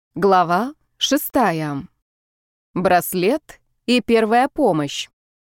Глава 6. Браслет и первая помощь.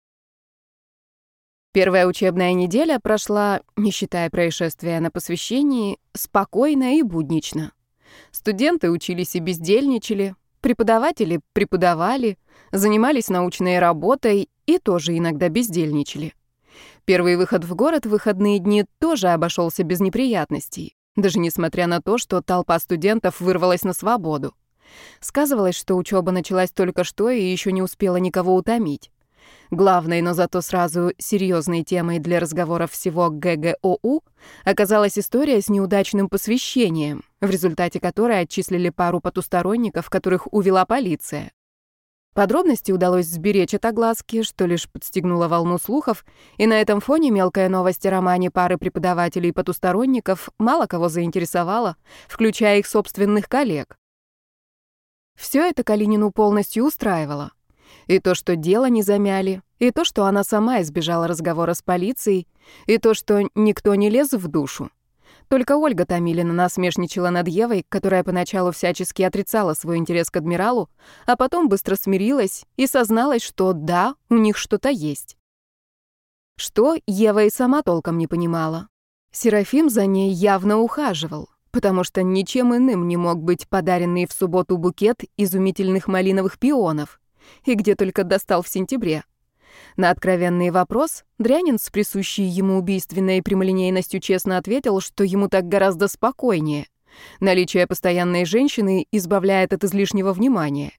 Первая учебная неделя прошла, не считая происшествия на посвящении, спокойно и буднично. Студенты учились и бездельничали, преподаватели преподавали, занимались научной работой и тоже иногда бездельничали. Первый выход в город в выходные дни тоже обошелся без неприятностей, даже несмотря на то, что толпа студентов вырвалась на свободу. Сказывалось, что учеба началась только что и еще не успела никого утомить. Главной, но зато сразу серьезной темой для разговоров всего ГГОУ оказалась история с неудачным посвящением, в результате которой отчислили пару потусторонников, которых увела полиция. Подробности удалось сберечь от огласки, что лишь подстегнуло волну слухов, и на этом фоне мелкая новость о романе пары преподавателей и потусторонников мало кого заинтересовала, включая их собственных коллег. Все это Калинину полностью устраивало. И то, что дело не замяли, и то, что она сама избежала разговора с полицией, и то, что никто не лез в душу. Только Ольга Томилина насмешничала над Евой, которая поначалу всячески отрицала свой интерес к адмиралу, а потом быстро смирилась и созналась, что да, у них что-то есть. Что Ева и сама толком не понимала. Серафим за ней явно ухаживал, потому что ничем иным не мог быть подаренный в субботу букет изумительных малиновых пионов, и где только достал в сентябре. На откровенный вопрос Дрянин с присущей ему убийственной прямолинейностью честно ответил, что ему так гораздо спокойнее. Наличие постоянной женщины избавляет от излишнего внимания.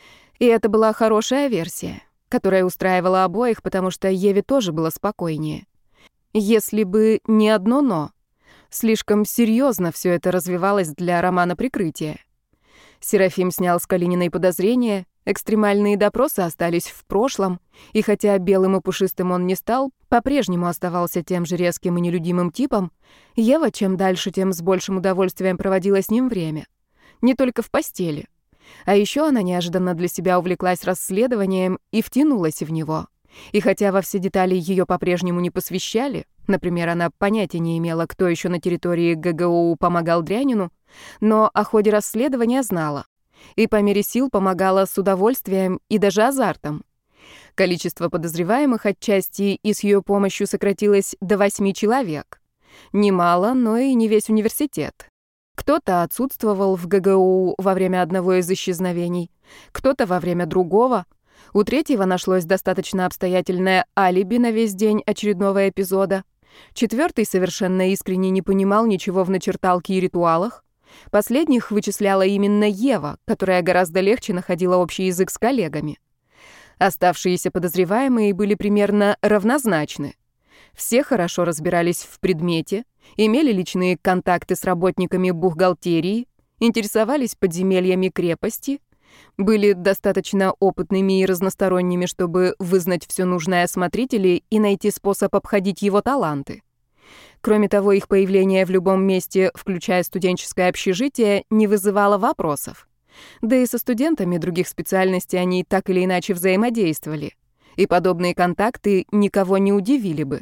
И это была хорошая версия, которая устраивала обоих, потому что Еве тоже было спокойнее. Если бы не одно «но». Слишком серьезно все это развивалось для романа «Прикрытие». Серафим снял с Калининой подозрения, экстремальные допросы остались в прошлом, и хотя белым и пушистым он не стал, по-прежнему оставался тем же резким и нелюдимым типом, Ева чем дальше, тем с большим удовольствием проводила с ним время. Не только в постели. А еще она неожиданно для себя увлеклась расследованием и втянулась в него. И хотя во все детали ее по-прежнему не посвящали, например, она понятия не имела, кто еще на территории ГГОУ помогал Дрянину, но о ходе расследования знала. И по мере сил помогала с удовольствием и даже азартом. Количество подозреваемых отчасти и с ее помощью сократилось до 8 человек. Немало, но и не весь университет. Кто-то отсутствовал в ГГУ во время одного из исчезновений, кто-то во время другого. У третьего нашлось достаточно обстоятельное алиби на весь день очередного эпизода. Четвертый совершенно искренне не понимал ничего в начерталке и ритуалах. Последних вычисляла именно Ева, которая гораздо легче находила общий язык с коллегами. Оставшиеся подозреваемые были примерно равнозначны. Все хорошо разбирались в предмете, имели личные контакты с работниками бухгалтерии, интересовались подземельями крепости, были достаточно опытными и разносторонними, чтобы вызнать все нужное о смотрителе и найти способ обходить его таланты. Кроме того, их появление в любом месте, включая студенческое общежитие, не вызывало вопросов. Да и со студентами других специальностей они так или иначе взаимодействовали, и подобные контакты никого не удивили бы.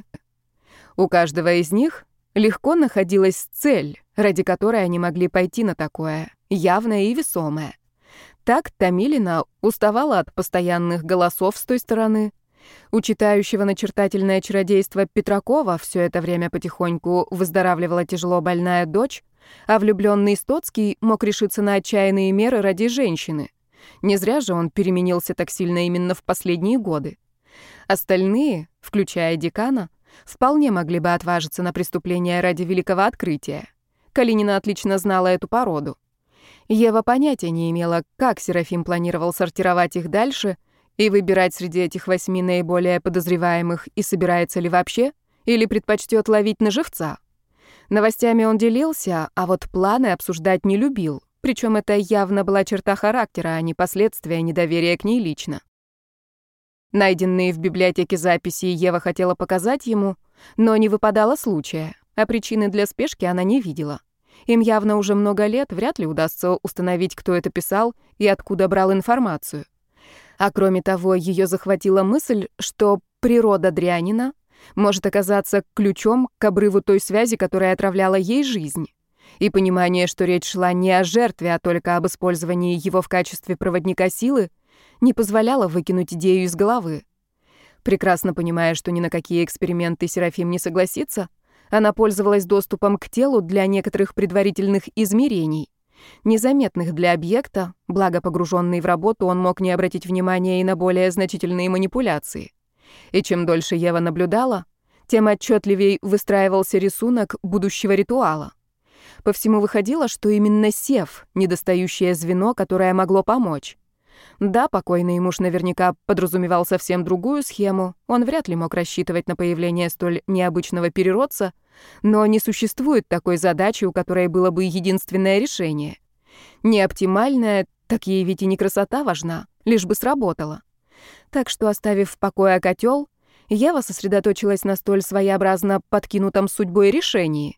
У каждого из них легко находилась цель, ради которой они могли пойти на такое, явное и весомое. Так Томилина уставала от постоянных голосов с той стороны. У читающего начертательное чародейство Петракова все это время потихоньку выздоравливала тяжело больная дочь, а влюбленный Стоцкий мог решиться на отчаянные меры ради женщины. Не зря же он переменился так сильно именно в последние годы. Остальные, включая декана, вполне могли бы отважиться на преступление ради великого открытия. Калинина отлично знала эту породу. Ева понятия не имела, как Серафим планировал сортировать их дальше и выбирать среди этих 8 наиболее подозреваемых, и собирается ли вообще, или предпочтет ловить на живца. Новостями он делился, а вот планы обсуждать не любил, причем это явно была черта характера, а не последствия недоверия к ней лично. Найденные в библиотеке записи Ева хотела показать ему, но не выпадало случая, а причины для спешки она не видела. Им явно уже много лет, вряд ли удастся установить, кто это писал и откуда брал информацию. А кроме того, ее захватила мысль, что природа Дрянина может оказаться ключом к обрыву той связи, которая отравляла ей жизнь. И понимание, что речь шла не о жертве, а только об использовании его в качестве проводника силы, не позволяло выкинуть идею из головы. Прекрасно понимая, что ни на какие эксперименты Серафим не согласится, она пользовалась доступом к телу для некоторых предварительных измерений, незаметных для объекта, благо погруженный в работу он мог не обратить внимания и на более значительные манипуляции. И чем дольше Ева наблюдала, тем отчетливее выстраивался рисунок будущего ритуала. По всему выходило, что именно Сев — недостающее звено, которое могло помочь. Да, покойный муж наверняка подразумевал совсем другую схему, он вряд ли мог рассчитывать на появление столь необычного переродца, но не существует такой задачи, у которой было бы единственное решение. Не оптимальное, так ей ведь и не красота важна, лишь бы сработало. Так что, оставив в покое котел, Ева сосредоточилась на столь своеобразно подкинутом судьбой решении.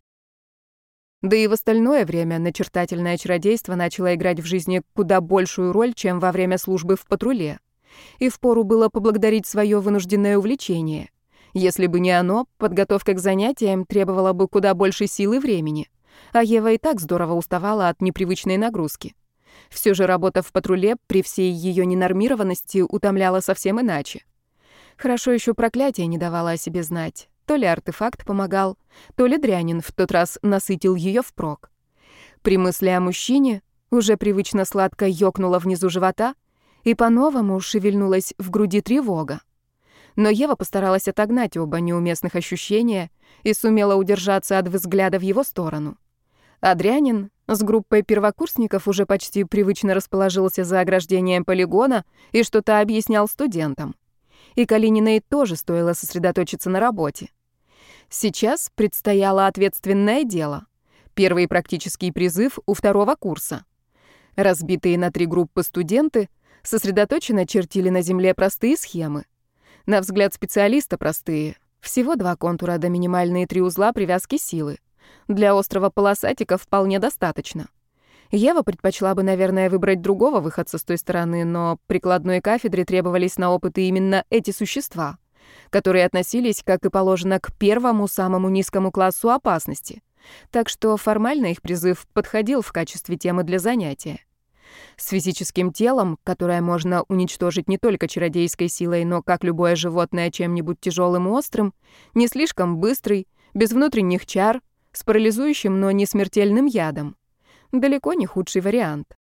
Да и в остальное время начертательное чародейство начало играть в жизни куда большую роль, чем во время службы в патруле. И впору было поблагодарить свое вынужденное увлечение. Если бы не оно, подготовка к занятиям требовала бы куда больше сил и времени. А Ева и так здорово уставала от непривычной нагрузки. Все же работа в патруле при всей ее ненормированности утомляла совсем иначе. Хорошо еще проклятие не давало о себе знать. То ли артефакт помогал, то ли дрянин в тот раз насытил ее впрок. При мысли о мужчине уже привычно сладко ёкнуло внизу живота, и по-новому шевельнулась в груди тревога. Но Ева постаралась отогнать оба неуместных ощущения и сумела удержаться от взгляда в его сторону. А дрянин с группой первокурсников уже почти привычно расположился за ограждением полигона и что-то объяснял студентам. И Калининой тоже стоило сосредоточиться на работе. Сейчас предстояло ответственное дело. Первый практический призыв у второго курса. Разбитые на 3 группы студенты сосредоточенно чертили на земле простые схемы. На взгляд специалиста простые. Всего 2 контура да минимальные 3 узла привязки силы. Для острого полосатика вполне достаточно. Ева предпочла бы, наверное, выбрать другого выходца с той стороны, но прикладной кафедре требовались на опыты именно эти существа, которые относились, как и положено, к первому самому низкому классу опасности. Так что формально их призыв подходил в качестве темы для занятия. С физическим телом, которое можно уничтожить не только чародейской силой, но, как любое животное, чем-нибудь тяжелым и острым, не слишком быстрый, без внутренних чар, с парализующим, но не смертельным ядом. Далеко не худший вариант.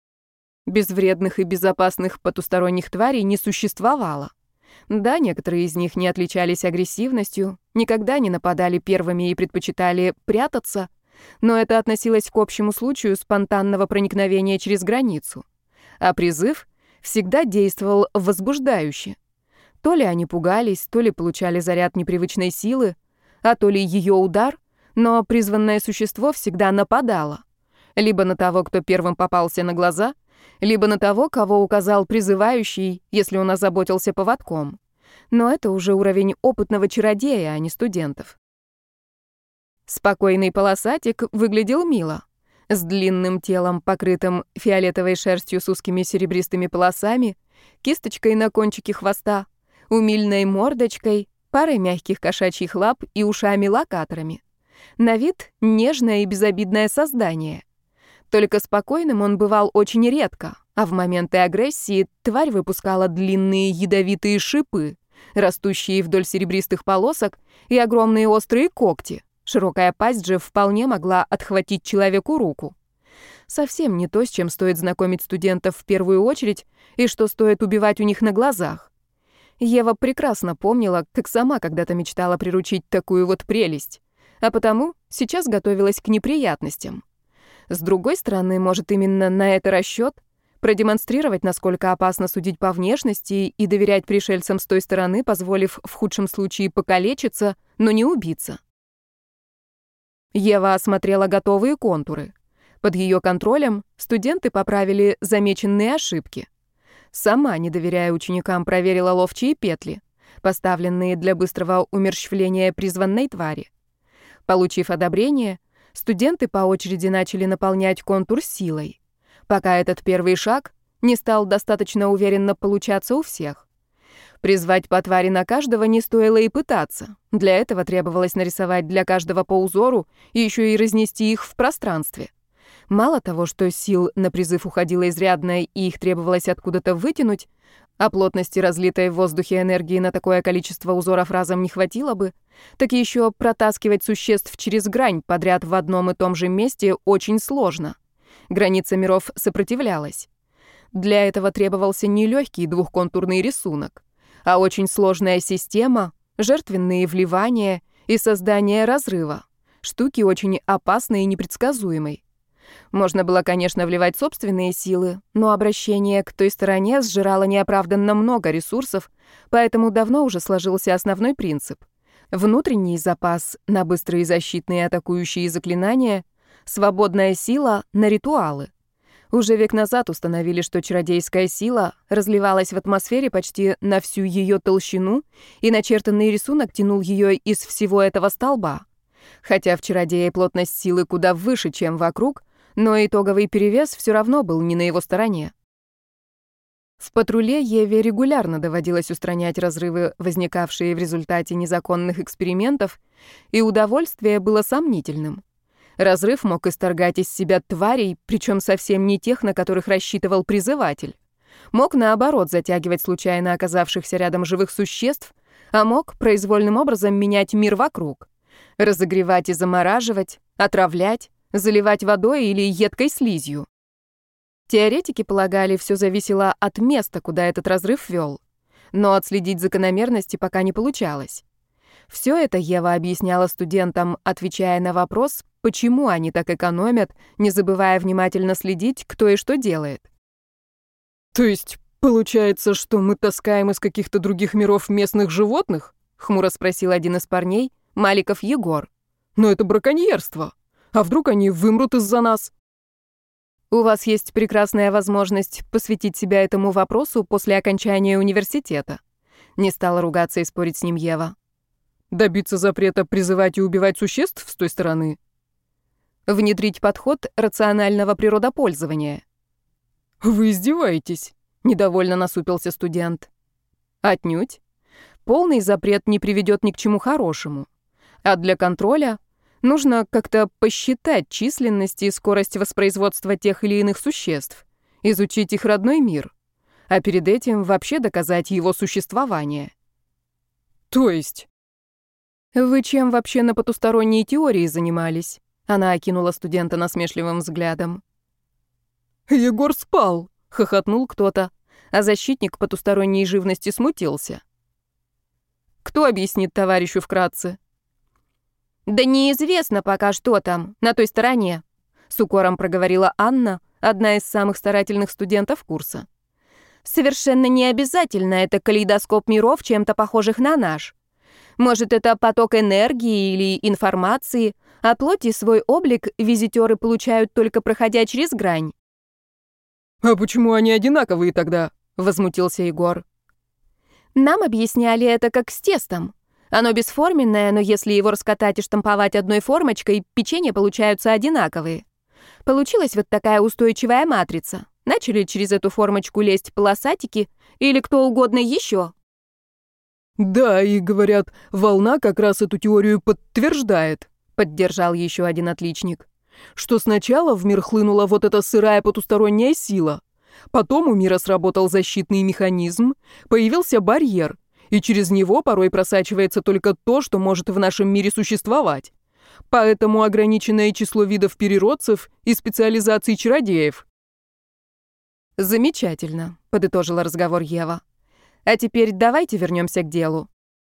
Безвредных и безопасных потусторонних тварей не существовало. Да, некоторые из них не отличались агрессивностью, никогда не нападали первыми и предпочитали прятаться, но это относилось к общему случаю спонтанного проникновения через границу. А призыв всегда действовал возбуждающе. То ли они пугались, то ли получали заряд непривычной силы, а то ли ее удар, но призванное существо всегда нападало. Либо на того, кто первым попался на глаза, либо на того, кого указал призывающий, если он озаботился поводком. Но это уже уровень опытного чародея, а не студентов. Спокойный полосатик выглядел мило. С длинным телом, покрытым фиолетовой шерстью с узкими серебристыми полосами, кисточкой на кончике хвоста, умильной мордочкой, парой мягких кошачьих лап и ушами-локаторами. На вид нежное и безобидное создание. Только спокойным он бывал очень редко, а в моменты агрессии тварь выпускала длинные ядовитые шипы, растущие вдоль серебристых полосок, и огромные острые когти. Широкая пасть же вполне могла отхватить человеку руку. Совсем не то, с чем стоит знакомить студентов в первую очередь, и что стоит убивать у них на глазах. Ева прекрасно помнила, как сама когда-то мечтала приручить такую вот прелесть, а потому сейчас готовилась к неприятностям. С другой стороны, может, именно на это расчет продемонстрировать, насколько опасно судить по внешности и доверять пришельцам с той стороны, позволив в худшем случае покалечиться, но не убиться. Ева осмотрела готовые контуры. Под ее контролем студенты поправили замеченные ошибки. Сама, не доверяя ученикам, проверила ловчие петли, поставленные для быстрого умерщвления призванной твари. Получив одобрение, студенты по очереди начали наполнять контур силой, пока этот первый шаг не стал достаточно уверенно получаться у всех. Призвать по твари на каждого не стоило и пытаться. Для этого требовалось нарисовать для каждого по узору и еще и разнести их в пространстве. Мало того, что сил на призыв уходило изрядно и их требовалось откуда-то вытянуть, а плотности разлитой в воздухе энергии на такое количество узоров разом не хватило бы, так еще протаскивать существ через грань подряд в одном и том же месте очень сложно. Граница миров сопротивлялась. Для этого требовался не легкий двухконтурный рисунок, а очень сложная система, жертвенные вливания и создание разрыва, штуки очень опасной и непредсказуемой. Можно было, конечно, вливать собственные силы, но обращение к той стороне сжирало неоправданно много ресурсов, поэтому давно уже сложился основной принцип. Внутренний запас на быстрые защитные атакующие заклинания, свободная сила на ритуалы. Уже век назад установили, что чародейская сила разливалась в атмосфере почти на всю ее толщину, и начертанный рисунок тянул ее из всего этого столба. Хотя в чародее плотность силы куда выше, чем вокруг, но итоговый перевес все равно был не на его стороне. В патруле Еве регулярно доводилось устранять разрывы, возникавшие в результате незаконных экспериментов, и удовольствие было сомнительным. Разрыв мог исторгать из себя тварей, причем совсем не тех, на которых рассчитывал призыватель. Мог, наоборот, затягивать случайно оказавшихся рядом живых существ, а мог произвольным образом менять мир вокруг. Разогревать и замораживать, отравлять, заливать водой или едкой слизью. Теоретики полагали, все зависело от места, куда этот разрыв вел. Но отследить закономерности пока не получалось. Все это Ева объясняла студентам, отвечая на вопрос, почему они так экономят, не забывая внимательно следить, кто и что делает. То есть, получается, что мы таскаем из каких-то других миров местных животных? Хмуро спросил один из парней, Маликов Егор. Но это браконьерство. А вдруг они вымрут из-за нас? У вас есть прекрасная возможность посвятить себя этому вопросу после окончания университета. Не стала ругаться и спорить с ним Ева. Добиться запрета призывать и убивать существ с той стороны? Внедрить подход рационального природопользования. Вы издеваетесь? Недовольно насупился студент. Отнюдь. Полный запрет не приведет ни к чему хорошему. А для контроля нужно как-то посчитать численность и скорость воспроизводства тех или иных существ, изучить их родной мир, а перед этим вообще доказать его существование. То есть? Вы чем вообще на потусторонней теории занимались? Она окинула студента насмешливым взглядом. Егор спал, хохотнул кто-то, а защитник потусторонней живности смутился. Кто объяснит товарищу вкратце? «Да неизвестно пока, что там, на той стороне», — с укором проговорила Анна, одна из самых старательных студентов курса. «Совершенно не обязательно это калейдоскоп миров, чем-то похожих на наш. Может, это поток энергии или информации, а плоть и свой облик визитеры получают только проходя через грань». «А почему они одинаковые тогда?» — возмутился Егор. «Нам объясняли это как с тестом. Оно бесформенное, но если его раскатать и штамповать одной формочкой, печенья получаются одинаковые. Получилась вот такая устойчивая матрица. Начали через эту формочку лезть полосатики или кто угодно еще». «Да, и говорят, волна как раз эту теорию подтверждает», — поддержал еще один отличник. «Что сначала в мир хлынула вот эта сырая потусторонняя сила, потом у мира сработал защитный механизм, появился барьер, и через него порой просачивается только то, что может в нашем мире существовать. Поэтому ограниченное число видов переродцев и специализаций чародеев». «Замечательно», — подытожила разговор Ева. «А теперь давайте вернемся к делу».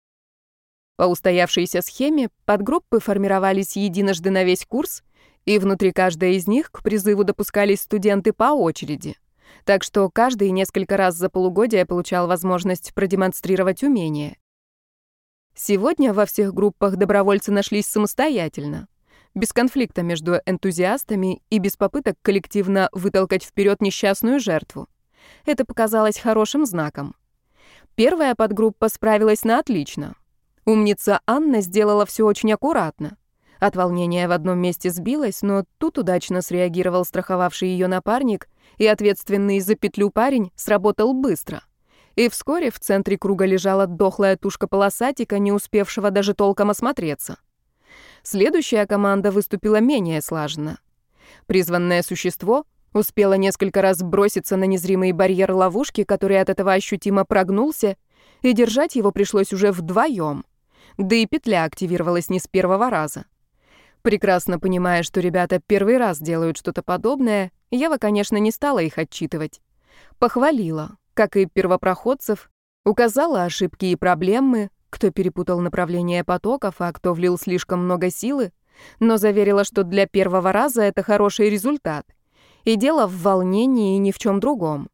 По устоявшейся схеме подгруппы формировались единожды на весь курс, и внутри каждой из них к призыву допускались студенты по очереди. Так что каждый несколько раз за полугодие получал возможность продемонстрировать умения. Сегодня во всех группах добровольцы нашлись самостоятельно, без конфликта между энтузиастами и без попыток коллективно вытолкать вперед несчастную жертву. Это показалось хорошим знаком. Первая подгруппа справилась на отлично. Умница Анна сделала все очень аккуратно. От волнения в одном месте сбилась, но тут удачно среагировал страховавший ее напарник, и ответственный за петлю парень сработал быстро. И вскоре в центре круга лежала дохлая тушка полосатика, не успевшего даже толком осмотреться. Следующая команда выступила менее слаженно. Призванное существо успело несколько раз броситься на незримый барьер ловушки, который от этого ощутимо прогнулся, и держать его пришлось уже вдвоем. Да и петля активировалась не с первого раза. Прекрасно понимая, что ребята первый раз делают что-то подобное, Ева, конечно, не стала их отчитывать. Похвалила, как и первопроходцев, указала ошибки и проблемы, кто перепутал направление потоков, а кто влил слишком много силы, но заверила, что для первого раза это хороший результат. И дело в волнении и ни в чем другом.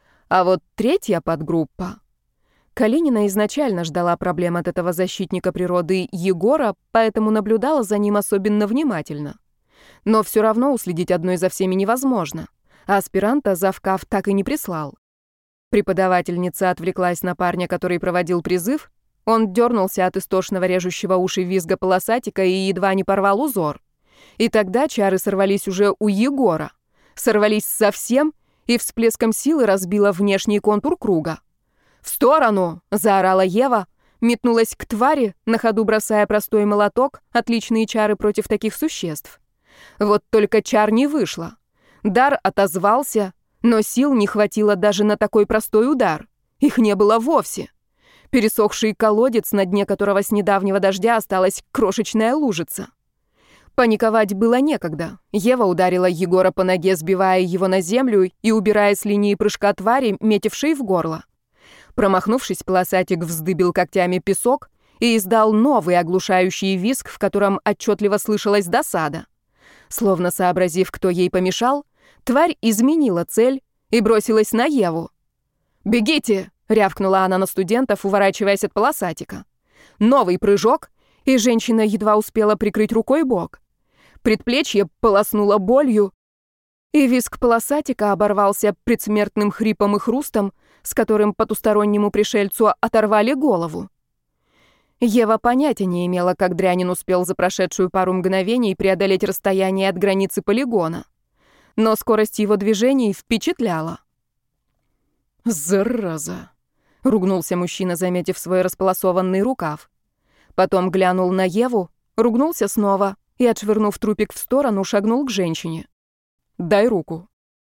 А вот третья подгруппа. Калинина изначально ждала проблем от этого защитника природы Егора, поэтому наблюдала за ним особенно внимательно. Но все равно уследить одной за всеми невозможно, а аспиранта завкав так и не прислал. Преподавательница отвлеклась на парня, который проводил призыв. Он дернулся от истошного режущего уши визга полосатика и едва не порвал узор. И тогда чары сорвались уже у Егора. Сорвались совсем и всплеском силы разбило внешний контур круга. «В сторону!» — заорала Ева, метнулась к твари, на ходу бросая простой молоток, отличные чары против таких существ. Вот только чар не вышло. Дар отозвался, но сил не хватило даже на такой простой удар. Их не было вовсе. Пересохший колодец, на дне которого с недавнего дождя осталась крошечная лужица. Паниковать было некогда. Ева ударила Егора по ноге, сбивая его на землю и убирая с линии прыжка твари, метившей в горло. Промахнувшись, полосатик вздыбил когтями песок и издал новый оглушающий визг, в котором отчетливо слышалась досада. Словно сообразив, кто ей помешал, тварь изменила цель и бросилась на Еву. «Бегите!» — рявкнула она на студентов, уворачиваясь от полосатика. Новый прыжок, и женщина едва успела прикрыть рукой бок. Предплечье полоснуло болью, и визг полосатика оборвался предсмертным хрипом и хрустом, с которым потустороннему пришельцу оторвали голову. Ева понятия не имела, как дрянин успел за прошедшую пару мгновений преодолеть расстояние от границы полигона. Но скорость его движений впечатляла. «Зараза!» — ругнулся мужчина, заметив свой располосованный рукав. Потом глянул на Еву, ругнулся снова и, отшвырнув трупик в сторону, шагнул к женщине. «Дай руку».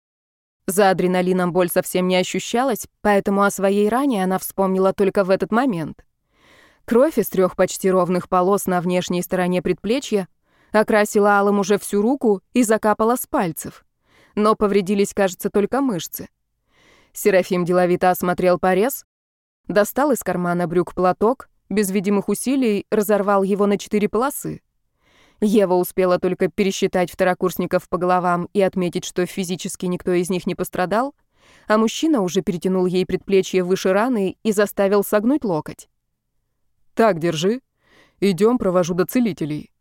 За адреналином боль совсем не ощущалась, поэтому о своей ране она вспомнила только в этот момент. Кровь из 3 почти ровных полос на внешней стороне предплечья окрасила алым уже всю руку и закапала с пальцев. Но повредились, кажется, только мышцы. Серафим деловито осмотрел порез, достал из кармана брюк платок, без видимых усилий разорвал его на 4 полосы. Ева успела только пересчитать второкурсников по головам и отметить, что физически никто из них не пострадал, а мужчина уже перетянул ей предплечье выше раны и заставил согнуть локоть. «Так, держи. Идем, провожу до целителей».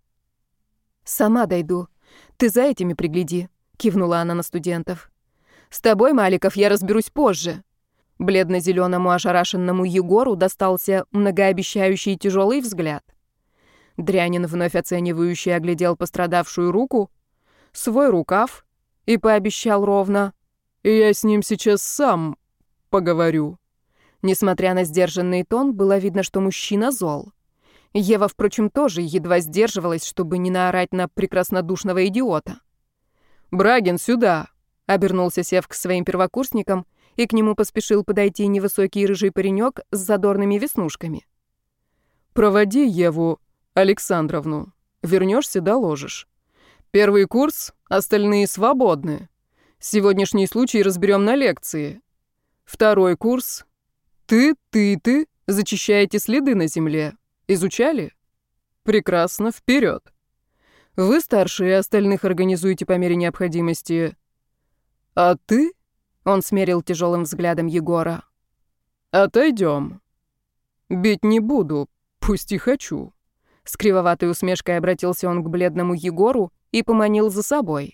«Сама дойду. Ты за этими пригляди», — кивнула она на студентов. «С тобой, Маликов, я разберусь позже». Бледно-зеленому ошарашенному Егору достался многообещающий тяжелый взгляд. Дрянин вновь оценивающе оглядел пострадавшую руку, свой рукав и пообещал ровно: «Я с ним сейчас сам поговорю». Несмотря на сдержанный тон, было видно, что мужчина зол. Ева, впрочем, тоже едва сдерживалась, чтобы не наорать на прекраснодушного идиота. «Брагин, сюда!» — обернулся Сев к своим первокурсникам, и к нему поспешил подойти невысокий рыжий паренек с задорными веснушками. «Проводи Еву Александровну. Вернешься, доложишь. Первый курс, остальные свободны. Сегодняшний случай разберем на лекции. Второй курс. Ты зачищаете следы на земле. Изучали? Прекрасно, вперед. Вы, старшие, остальных организуете по мере необходимости. А ты?» Он смерил тяжелым взглядом Егора. «Отойдем. Бить не буду, пусть и хочу». С кривоватой усмешкой обратился он к бледному Егору и поманил за собой.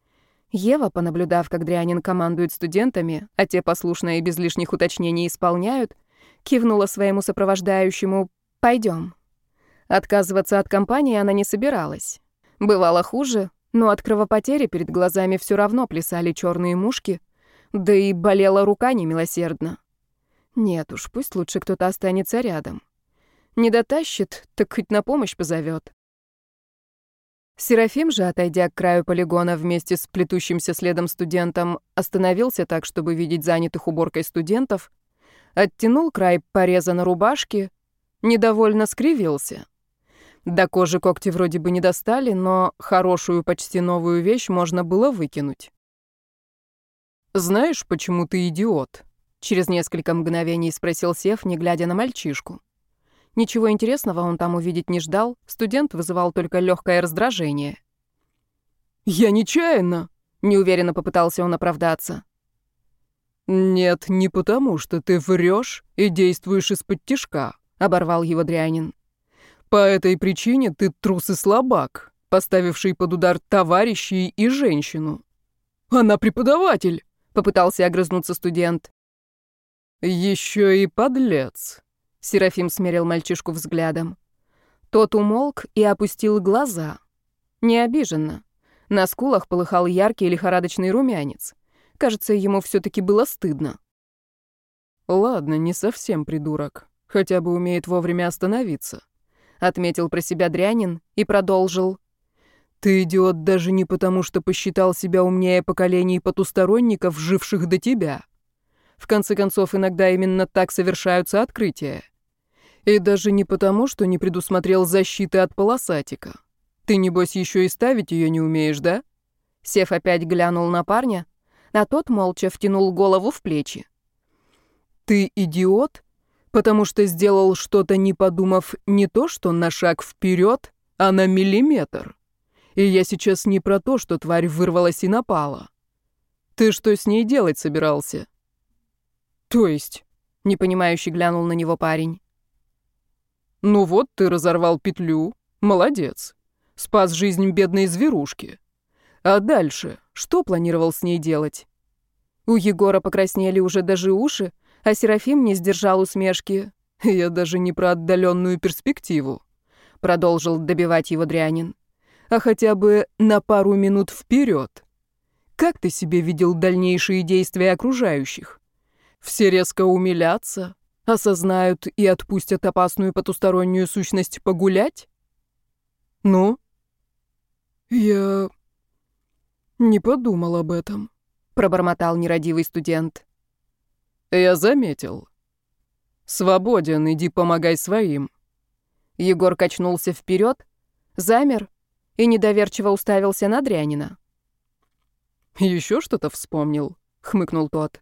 Ева, понаблюдав, как дрянин командует студентами, а те послушно и без лишних уточнений исполняют, кивнула своему сопровождающему: «Пойдем». Отказываться от компании она не собиралась. Бывало хуже, но от кровопотери перед глазами все равно плясали черные мушки, да и болела рука немилосердно. Нет уж, пусть лучше кто-то останется рядом. Не дотащит, так хоть на помощь позовет. Серафим же, отойдя к краю полигона вместе с плетущимся следом студентом, остановился так, чтобы видеть занятых уборкой студентов, оттянул край пореза на рубашке, недовольно скривился. До кожи когти вроде бы не достали, но хорошую, почти новую вещь можно было выкинуть. «Знаешь, почему ты идиот?» — через несколько мгновений спросил Сев, не глядя на мальчишку. Ничего интересного он там увидеть не ждал, студент вызывал только легкое раздражение. «Я нечаянно!» — неуверенно попытался он оправдаться. «Нет, не потому, что ты врешь и действуешь из-под тишка», — оборвал его Дрянин. «По этой причине ты трус и слабак, поставивший под удар товарищей и женщину». «Она преподаватель!» — попытался огрызнуться студент. «Еще и подлец», — Серафим смерил мальчишку взглядом. Тот умолк и опустил глаза. Не обиженно. На скулах полыхал яркий лихорадочный румянец. Кажется, ему все-таки было стыдно. «Ладно, не совсем придурок. Хотя бы умеет вовремя остановиться», — отметил про себя Дрянин и продолжил. «Ты идиот даже не потому, что посчитал себя умнее поколений потусторонников, живших до тебя. В конце концов, иногда именно так совершаются открытия. И даже не потому, что не предусмотрел защиты от полосатика. Ты, небось, еще и ставить ее не умеешь, да?» Сев опять глянул на парня, а тот молча втянул голову в плечи. «Ты идиот, потому что сделал что-то, не подумав не то, что на шаг вперед, а на миллиметр. И я сейчас не про то, что тварь вырвалась и напала. Ты что с ней делать собирался?» «То есть?» — непонимающе глянул на него парень. «Ну вот, ты разорвал петлю. Молодец. Спас жизнь бедной зверушки. А дальше что планировал с ней делать?» У Егора покраснели уже даже уши, а Серафим не сдержал усмешки. «Я даже не про отдаленную перспективу», — продолжил добивать его Дрянин, «а хотя бы на пару минут вперед. Как ты себе видел дальнейшие действия окружающих? Все резко умилятся, осознают и отпустят опасную потустороннюю сущность погулять? Ну?» «Я не подумал об этом», — пробормотал нерадивый студент. «Я заметил. Свободен, иди помогай своим». Егор качнулся вперед, замер и недоверчиво уставился на Дрянина. «Еще что-то вспомнил?» — хмыкнул тот.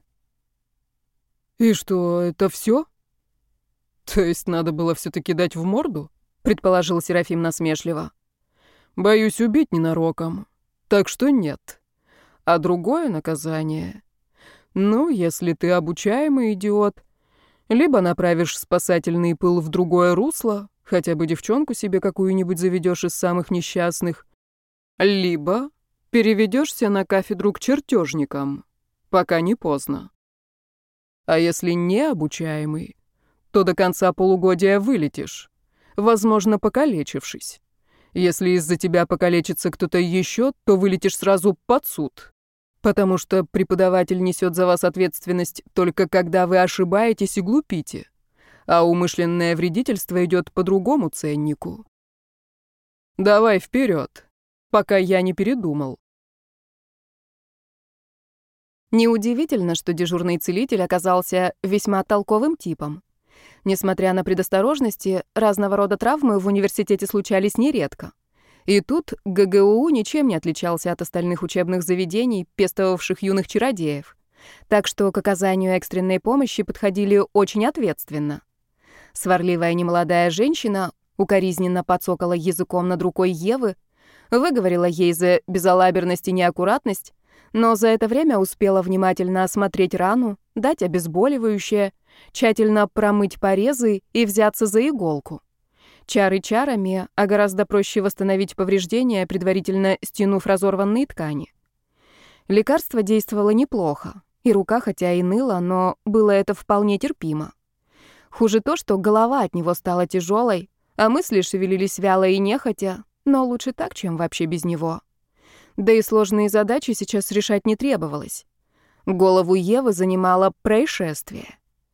«И что, это все? То есть надо было все-таки дать в морду?» — предположил Серафим насмешливо. «Боюсь убить ненароком, так что нет. А другое наказание? Ну, если ты обучаемый идиот, либо направишь спасательный пыл в другое русло, хотя бы девчонку себе какую-нибудь заведешь из самых несчастных, либо переведешься на кафедру к чертежникам, пока не поздно. А если не обучаемый, то до конца полугодия вылетишь, возможно, покалечившись. Если из-за тебя покалечится кто-то еще, то вылетишь сразу под суд, потому что преподаватель несет за вас ответственность только когда вы ошибаетесь и глупите, а умышленное вредительство идет по другому ценнику. Давай вперед, пока я не передумал». Неудивительно, что дежурный целитель оказался весьма толковым типом. Несмотря на предосторожности, разного рода травмы в университете случались нередко. И тут ГГУ ничем не отличался от остальных учебных заведений, пестовавших юных чародеев. Так что к оказанию экстренной помощи подходили очень ответственно. Сварливая немолодая женщина укоризненно подсокала языком над рукой Евы, выговорила ей за безалаберность и неаккуратность, но за это время успела внимательно осмотреть рану, дать обезболивающее, тщательно промыть порезы и взяться за иголку. Чары чарами, а гораздо проще восстановить повреждения, предварительно стянув разорванные ткани. Лекарство действовало неплохо, и рука хотя и ныла, но было это вполне терпимо. Хуже то, что голова от него стала тяжелой, а мысли шевелились вяло и нехотя, но лучше так, чем вообще без него. Да и сложные задачи сейчас решать не требовалось. Голову Евы занимало происшествие.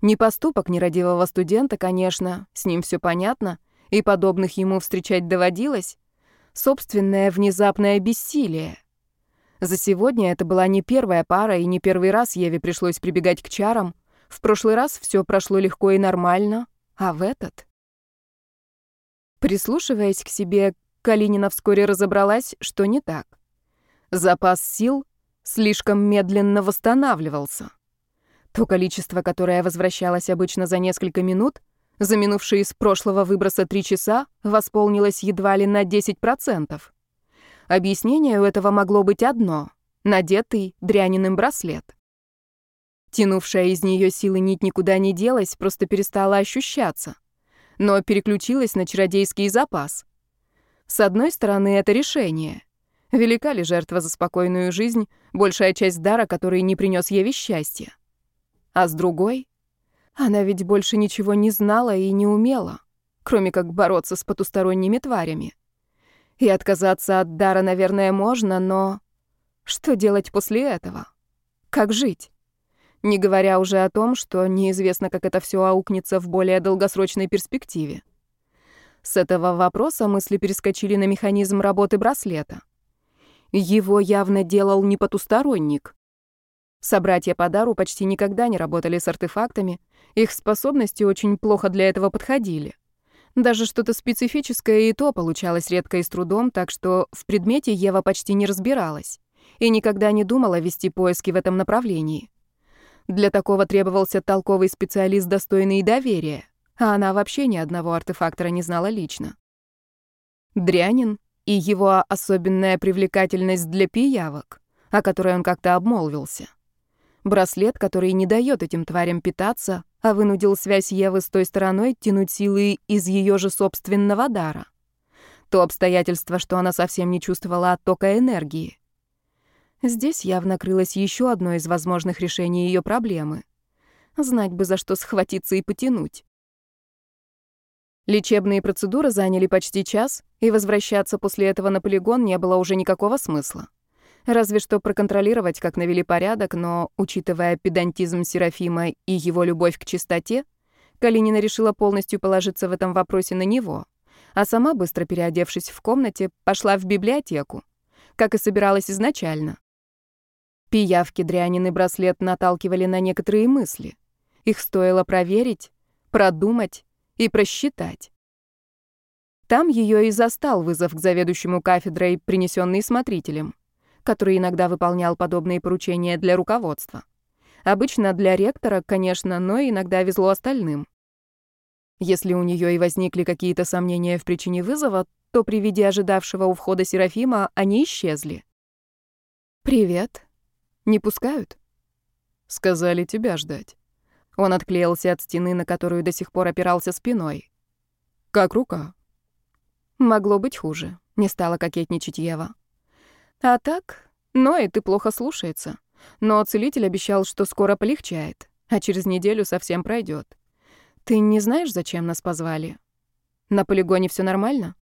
Не поступок нерадивого студента, конечно, с ним все понятно, и подобных ему встречать доводилось. Собственное внезапное бессилие. За сегодня это была не первая пара, и не первый раз Еве пришлось прибегать к чарам. В прошлый раз все прошло легко и нормально, а в этот... Прислушиваясь к себе, Калинина вскоре разобралась, что не так. Запас сил слишком медленно восстанавливался. То количество, которое возвращалось обычно за несколько минут, за минувшие с прошлого выброса 3 часа, восполнилось едва ли на 10%. Объяснение у этого могло быть одно — надетый дряниным браслет. Тянувшая из нее силы нить никуда не делась, просто перестала ощущаться, но переключилась на чародейский запас. С одной стороны, это решение. Велика ли жертва за спокойную жизнь, большая часть дара, который не принес Еве счастья. А с другой, она ведь больше ничего не знала и не умела, кроме как бороться с потусторонними тварями. И отказаться от дара, наверное, можно, но что делать после этого? Как жить? Не говоря уже о том, что неизвестно, как это все аукнется в более долгосрочной перспективе. С этого вопроса мысли перескочили на механизм работы браслета. Его явно делал не потусторонник. Собратья по дару почти никогда не работали с артефактами, их способности очень плохо для этого подходили. Даже что-то специфическое и то получалось редко и с трудом, так что в предмете Ева почти не разбиралась и никогда не думала вести поиски в этом направлении. Для такого требовался толковый специалист, достойный доверия, а она вообще ни одного артефактора не знала лично. Дрянин и его особенная привлекательность для пиявок, о которой он как-то обмолвился. Браслет, который не дает этим тварям питаться, а вынудил связь Евы с той стороной тянуть силы из ее же собственного дара. То обстоятельство, что она совсем не чувствовала оттока энергии. Здесь явно крылось еще одно из возможных решений ее проблемы. Знать бы, за что схватиться и потянуть. Лечебные процедуры заняли почти час, и возвращаться после этого на полигон не было уже никакого смысла. Разве что проконтролировать, как навели порядок, но, учитывая педантизм Серафима и его любовь к чистоте, Калинина решила полностью положиться в этом вопросе на него, а сама, быстро переодевшись в комнате, пошла в библиотеку, как и собиралась изначально. Пиявки дрянин и браслет наталкивали на некоторые мысли. Их стоило проверить, продумать и просчитать. Там ее и застал вызов к заведующему кафедрой, принесенный смотрителем, который иногда выполнял подобные поручения для руководства. Обычно для ректора, конечно, но иногда везло остальным. Если у нее и возникли какие-то сомнения в причине вызова, то при виде ожидавшего у входа Серафима они исчезли. «Привет. Не пускают?» Сказали тебя ждать. Он отклеился от стены, на которую до сих пор опирался спиной. Как рука? Могло быть хуже. Не стала кокетничать Ева. А так, ноет и плохо слушается. Но целитель обещал, что скоро полегчает, а через неделю совсем пройдет. Ты не знаешь, зачем нас позвали? На полигоне все нормально?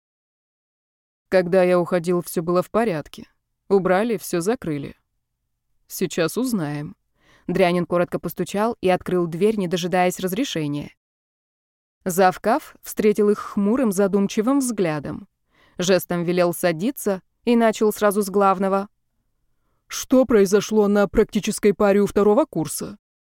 Когда я уходил, все было в порядке. Убрали, все закрыли. Сейчас узнаем. Дрянин коротко постучал и открыл дверь, не дожидаясь разрешения. Завкаф встретил их хмурым, задумчивым взглядом. Жестом велел садиться и начал сразу с главного. Что произошло на практической паре у 2-го курса?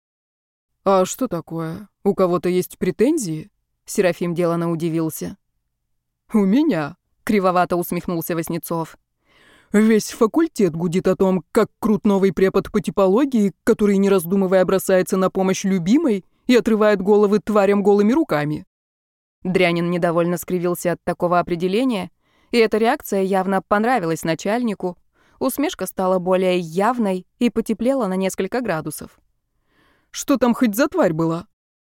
А что такое? У кого-то есть претензии? Серафим делано удивился. У меня, кривовато усмехнулся Васнецов. Весь факультет гудит о том, как крут новый препод по типологии, который, не раздумывая, бросается на помощь любимой и отрывает головы тварям голыми руками. Дрянин недовольно скривился от такого определения, и эта реакция явно понравилась начальнику. Усмешка стала более явной и потеплела на несколько градусов. Что там хоть за тварь была?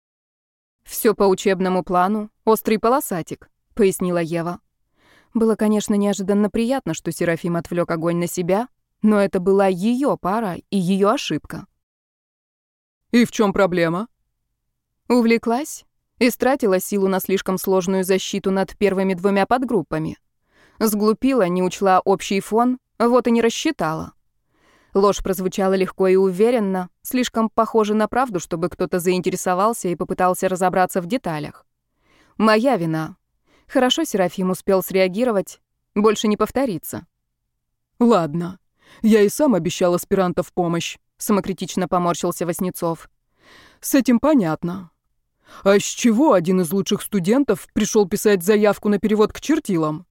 Все по учебному плану, острый полосатик, пояснила Ева. Было, конечно, неожиданно приятно, что Серафим отвлек огонь на себя, но это была ее пара и ее ошибка. И в чем проблема? Увлеклась, истратила силу на слишком сложную защиту над первыми 2 подгруппами. Сглупила, не учла общий фон, вот и не рассчитала. Ложь прозвучала легко и уверенно, слишком похоже на правду, чтобы кто-то заинтересовался и попытался разобраться в деталях. Моя вина. Хорошо Серафим успел среагировать. Больше не повторится. Ладно. Я и сам обещал аспирантов помощь, самокритично поморщился Васнецов. С этим понятно. А с чего один из лучших студентов пришел писать заявку на перевод к чертилам?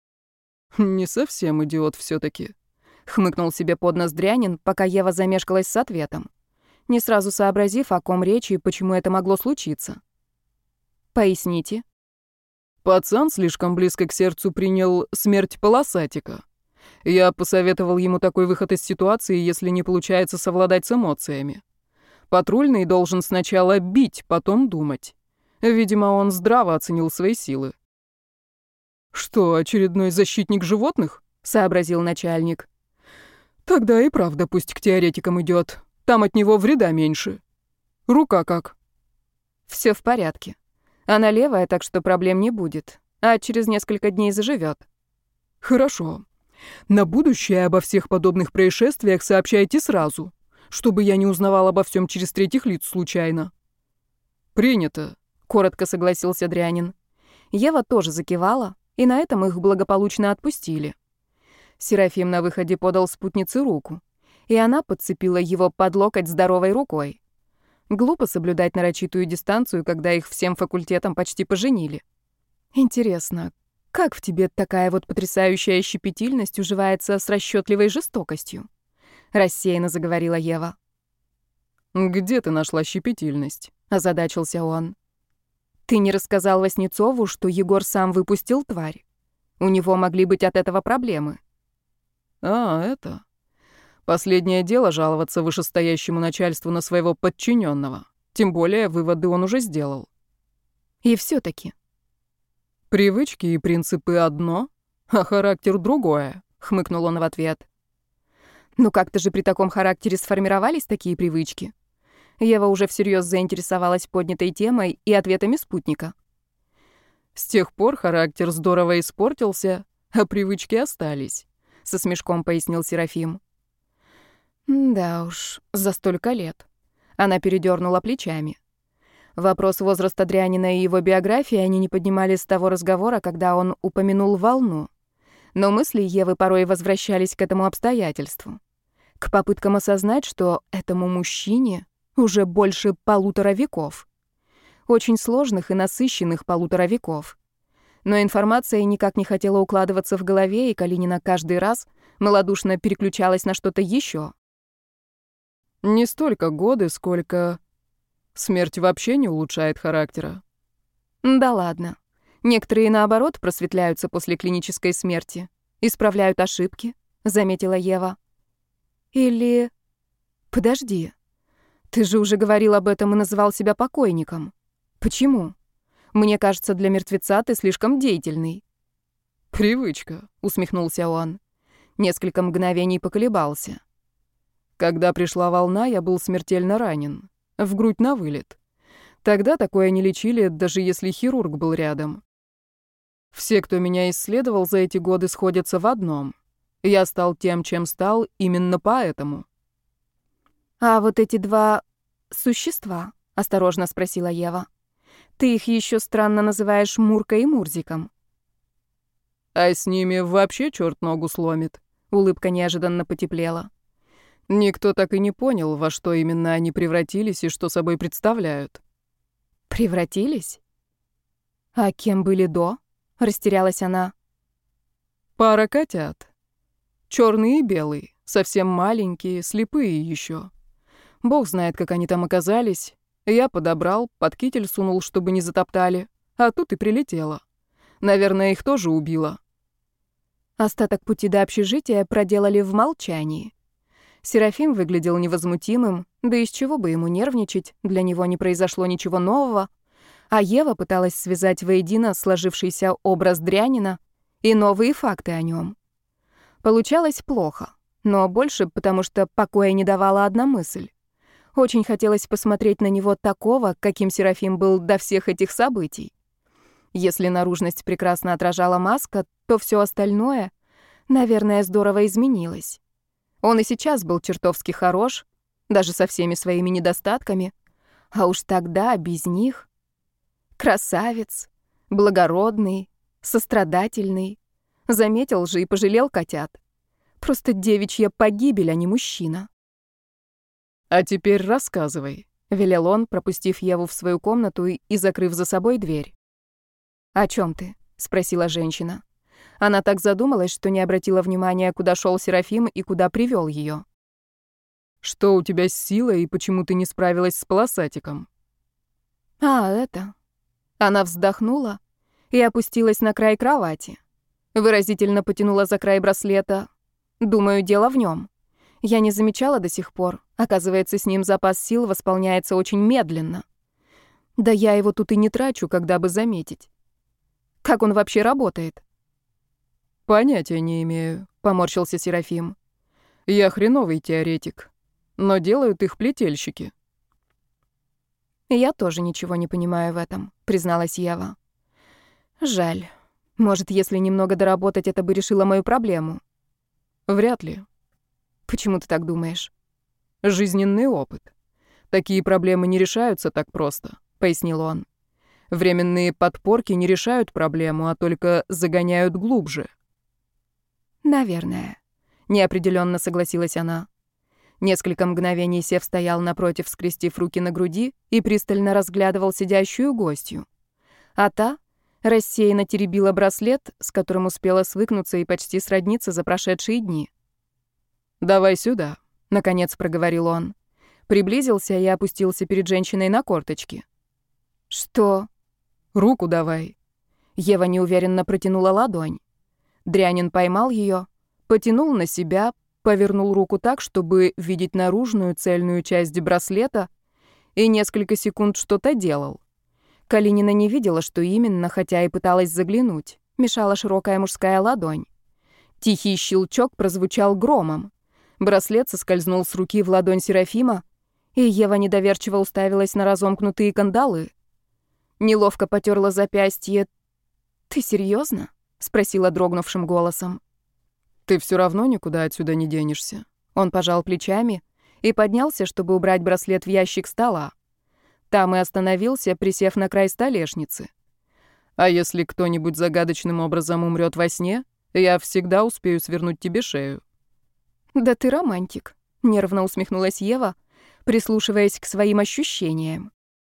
Не совсем идиот все-таки. Хмыкнул себе под нос Дрянин, пока Ева замешкалась с ответом, не сразу сообразив, о ком речь и почему это могло случиться. Поясните. Пацан слишком близко к сердцу принял смерть полосатика. Я посоветовал ему такой выход из ситуации, если не получается совладать с эмоциями. Патрульный должен сначала бить, потом думать. Видимо, он здраво оценил свои силы. «Что, очередной защитник животных?» — сообразил начальник. «Тогда и правда пусть к теоретикам идет. Там от него вреда меньше. Рука как?» Все в порядке. Она левая, так что проблем не будет. А через несколько дней заживет. «Хорошо. На будущее обо всех подобных происшествиях сообщайте сразу, чтобы я не узнавал обо всем через третьих лиц случайно». «Принято», — коротко согласился Дрянин. Ева тоже закивала, и на этом их благополучно отпустили. Серафим на выходе подал спутнице руку, и она подцепила его под локоть здоровой рукой. Глупо соблюдать нарочитую дистанцию, когда их всем факультетом почти поженили. Интересно, как в тебе такая вот потрясающая щепетильность уживается с расчетливой жестокостью? Рассеянно заговорила Ева. «Где ты нашла щепетильность?» — озадачился он. «Ты не рассказал Васнецову, что Егор сам выпустил тварь. У него могли быть от этого проблемы». «А, это...» Последнее дело жаловаться вышестоящему начальству на своего подчиненного. Тем более выводы он уже сделал. И все-таки. «Привычки и принципы одно, а характер другое», — хмыкнул он в ответ. «Ну как-то же при таком характере сформировались такие привычки?» Ева уже всерьез заинтересовалась поднятой темой и ответами спутника. «С тех пор характер здорово испортился, а привычки остались», — со смешком пояснил Серафим. «Да уж, за столько лет». Она передернула плечами. Вопрос возраста Дрянина и его биографии они не поднимали с того разговора, когда он упомянул волну. Но мысли Евы порой возвращались к этому обстоятельству. К попыткам осознать, что этому мужчине уже больше 1,5 веков. Очень сложных и насыщенных 1,5 веков. Но информация никак не хотела укладываться в голове, и Калинина каждый раз малодушно переключалась на что-то еще. «Не столько годы, сколько... Смерть вообще не улучшает характера». Да ладно. Некоторые, наоборот, просветляются после клинической смерти. Исправляют ошибки, заметила Ева. Или... Подожди. Ты же уже говорил об этом и называл себя покойником. Почему? Мне кажется, для мертвеца ты слишком деятельный. «Привычка», — усмехнулся он. Несколько мгновений поколебался. «Когда пришла волна, я был смертельно ранен. В грудь на вылет. Тогда такое не лечили, даже если хирург был рядом. Все, кто меня исследовал за эти годы, сходятся в одном. Я стал тем, чем стал, именно поэтому». «А вот эти два существа?» — осторожно спросила Ева. «Ты их еще странно называешь Муркой и Мурзиком». «А с ними вообще черт ногу сломит», — улыбка неожиданно потеплела. «Никто так и не понял, во что именно они превратились и что собой представляют». «Превратились? А кем были до?» — растерялась она. «Пара котят. Черный и белый, совсем маленькие, слепые еще. Бог знает, как они там оказались. Я подобрал, под китель сунул, чтобы не затоптали, а тут и прилетело. Наверное, их тоже убило». Остаток пути до общежития проделали в молчании. Серафим выглядел невозмутимым, да из чего бы ему нервничать, для него не произошло ничего нового, а Ева пыталась связать воедино сложившийся образ Дрянина и новые факты о нем. Получалось плохо, но больше потому, что покоя не давала одна мысль. Очень хотелось посмотреть на него такого, каким Серафим был до всех этих событий. Если наружность прекрасно отражала маска, то все остальное, наверное, здорово изменилось. Он и сейчас был чертовски хорош, даже со всеми своими недостатками, а уж тогда без них. Красавец, благородный, сострадательный. Заметил же и пожалел котят. Просто девичья погибель, а не мужчина. «А теперь рассказывай», — велел он, пропустив Еву в свою комнату и закрыв за собой дверь. «О чем ты?» — спросила женщина. Она так задумалась, что не обратила внимания, куда шел Серафим и куда привел ее. «Что у тебя с силой и почему ты не справилась с полосатиком?» «А, это...» Она вздохнула и опустилась на край кровати. Выразительно потянула за край браслета. «Думаю, дело в нем. Я не замечала до сих пор. Оказывается, с ним запас сил восполняется очень медленно. Да я его тут и не трачу, когда бы заметить. Как он вообще работает?» «Понятия не имею», — поморщился Серафим. «Я хреновый теоретик, но делают их плетельщики». «Я тоже ничего не понимаю в этом», — призналась Ева. «Жаль. Может, если немного доработать, это бы решило мою проблему?» «Вряд ли». «Почему ты так думаешь?» «Жизненный опыт. Такие проблемы не решаются так просто», — пояснил он. «Временные подпорки не решают проблему, а только загоняют глубже». «Наверное», — неопределенно согласилась она. Несколько мгновений Сев стоял напротив, скрестив руки на груди, и пристально разглядывал сидящую гостью. А та рассеянно теребила браслет, с которым успела свыкнуться и почти сродниться за прошедшие дни. «Давай сюда», — наконец проговорил он. Приблизился и опустился перед женщиной на корточки. «Что?» «Руку давай». Ева неуверенно протянула ладонь. Дрянин поймал ее, потянул на себя, повернул руку так, чтобы видеть наружную цельную часть браслета, и несколько секунд что-то делал. Калинина не видела, что именно, хотя и пыталась заглянуть. Мешала широкая мужская ладонь. Тихий щелчок прозвучал громом. Браслет соскользнул с руки в ладонь Серафима, и Ева недоверчиво уставилась на разомкнутые кандалы. Неловко потерла запястье. «Ты серьезно? Спросила дрогнувшим голосом. «Ты все равно никуда отсюда не денешься». Он пожал плечами и поднялся, чтобы убрать браслет в ящик стола. Там и остановился, присев на край столешницы. «А если кто-нибудь загадочным образом умрет во сне, я всегда успею свернуть тебе шею». «Да ты романтик», — нервно усмехнулась Ева, прислушиваясь к своим ощущениям.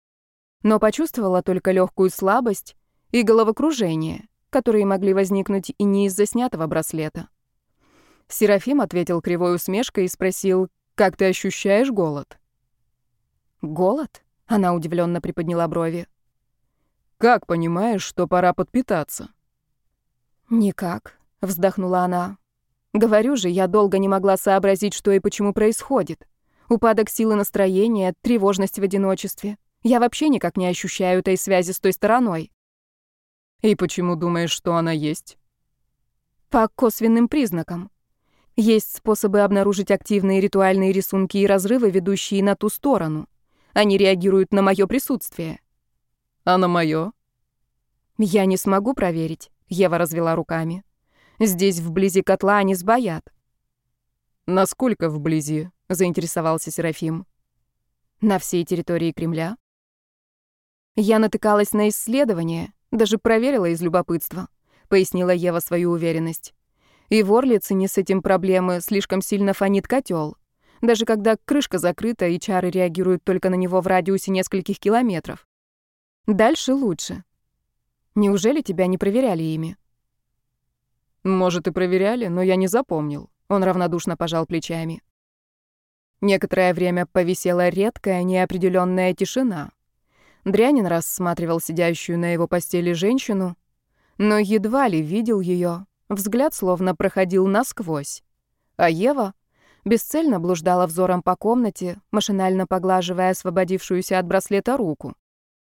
Но почувствовала только легкую слабость и головокружение, которые могли возникнуть и не из-за снятого браслета. Серафим ответил кривой усмешкой и спросил: «Как ты ощущаешь голод?» «Голод?» — она удивленно приподняла брови. «Как понимаешь, что пора подпитаться?» «Никак», — вздохнула она. «Говорю же, я долго не могла сообразить, что и почему происходит. Упадок силы настроения, тревожность в одиночестве. Я вообще никак не ощущаю этой связи с той стороной». «И почему думаешь, что она есть?» «По косвенным признакам. Есть способы обнаружить активные ритуальные рисунки и разрывы, ведущие на ту сторону. Они реагируют на мое присутствие». «А на моё?» «Я не смогу проверить», — Ева развела руками. «Здесь, вблизи котла, они сбоят». «Насколько вблизи?» — заинтересовался Серафим. «На всей территории Кремля». «Я натыкалась на исследования, даже проверила из любопытства», — пояснила Ева свою уверенность. «И в Орлицыне с этим проблемы, слишком сильно фонит котел. Даже когда крышка закрыта, и чары реагируют только на него в радиусе нескольких километров. Дальше лучше. Неужели тебя не проверяли ими?» «Может, и проверяли, но я не запомнил». Он равнодушно пожал плечами. Некоторое время повисела редкая, неопределенная тишина. Дрянин рассматривал сидящую на его постели женщину, но едва ли видел ее. Взгляд словно проходил насквозь. А Ева бесцельно блуждала взором по комнате, машинально поглаживая освободившуюся от браслета руку.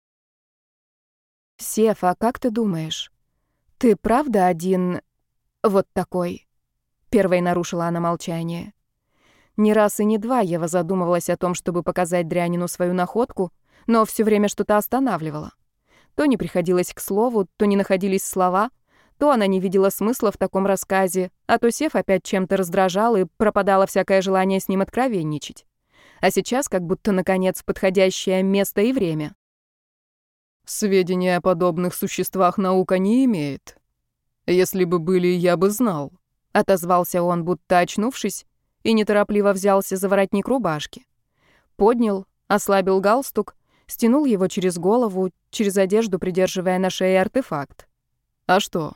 «Сев, а как ты думаешь, ты правда один вот такой?» Первой нарушила она молчание. Не раз и не два Ева задумывалась о том, чтобы показать Дрянину свою находку, но все время что-то останавливало. То не приходилось к слову, то не находились слова, То она не видела смысла в таком рассказе, а то Сев опять чем-то раздражал и пропадало всякое желание с ним откровенничать. А сейчас как будто, наконец, подходящее место и время. Сведения о подобных существах наука не имеет. Если бы были, я бы знал. Отозвался он, будто очнувшись, и неторопливо взялся за воротник рубашки. Поднял, ослабил галстук, стянул его через голову, через одежду, придерживая на шее артефакт. А что?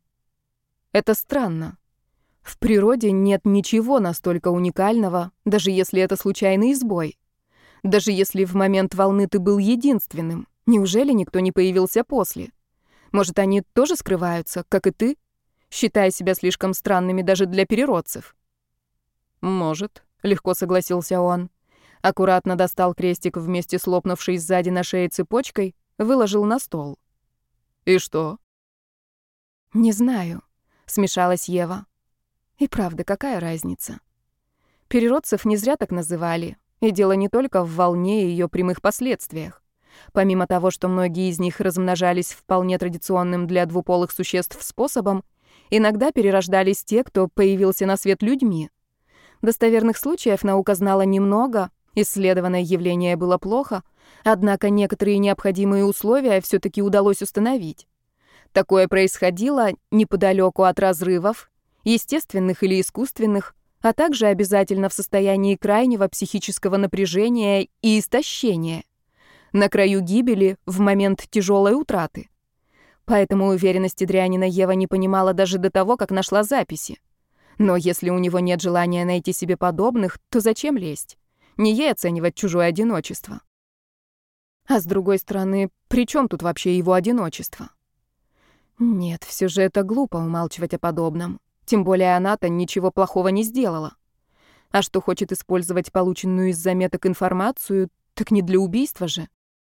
Это странно. В природе нет ничего настолько уникального, даже если это случайный сбой. Даже если в момент волны ты был единственным, неужели никто не появился после? Может, они тоже скрываются, как и ты, считая себя слишком странными даже для переродцев? Может, легко согласился он. Аккуратно достал крестик вместе с лопнувшей сзади на шее цепочкой, выложил на стол. И что? Не знаю, смешалась Ева. И правда, какая разница? Переродцев не зря так называли, и дело не только в волне и ее прямых последствиях. Помимо того, что многие из них размножались вполне традиционным для двуполых существ способом, иногда перерождались те, кто появился на свет людьми. Достоверных случаев наука знала немного, исследованное явление было плохо, однако некоторые необходимые условия все-таки удалось установить. Такое происходило неподалеку от разрывов, естественных или искусственных, а также обязательно в состоянии крайнего психического напряжения и истощения, на краю гибели в момент тяжелой утраты. Поэтому уверенности Дрянина Ева не понимала даже до того, как нашла записи. Но если у него нет желания найти себе подобных, то зачем лезть? Не ей оценивать чужое одиночество. А с другой стороны, при чем тут вообще его одиночество? Нет, все же это глупо умалчивать о подобном. Тем более она-то ничего плохого не сделала. А что хочет использовать полученную из заметок информацию, так не для убийства же.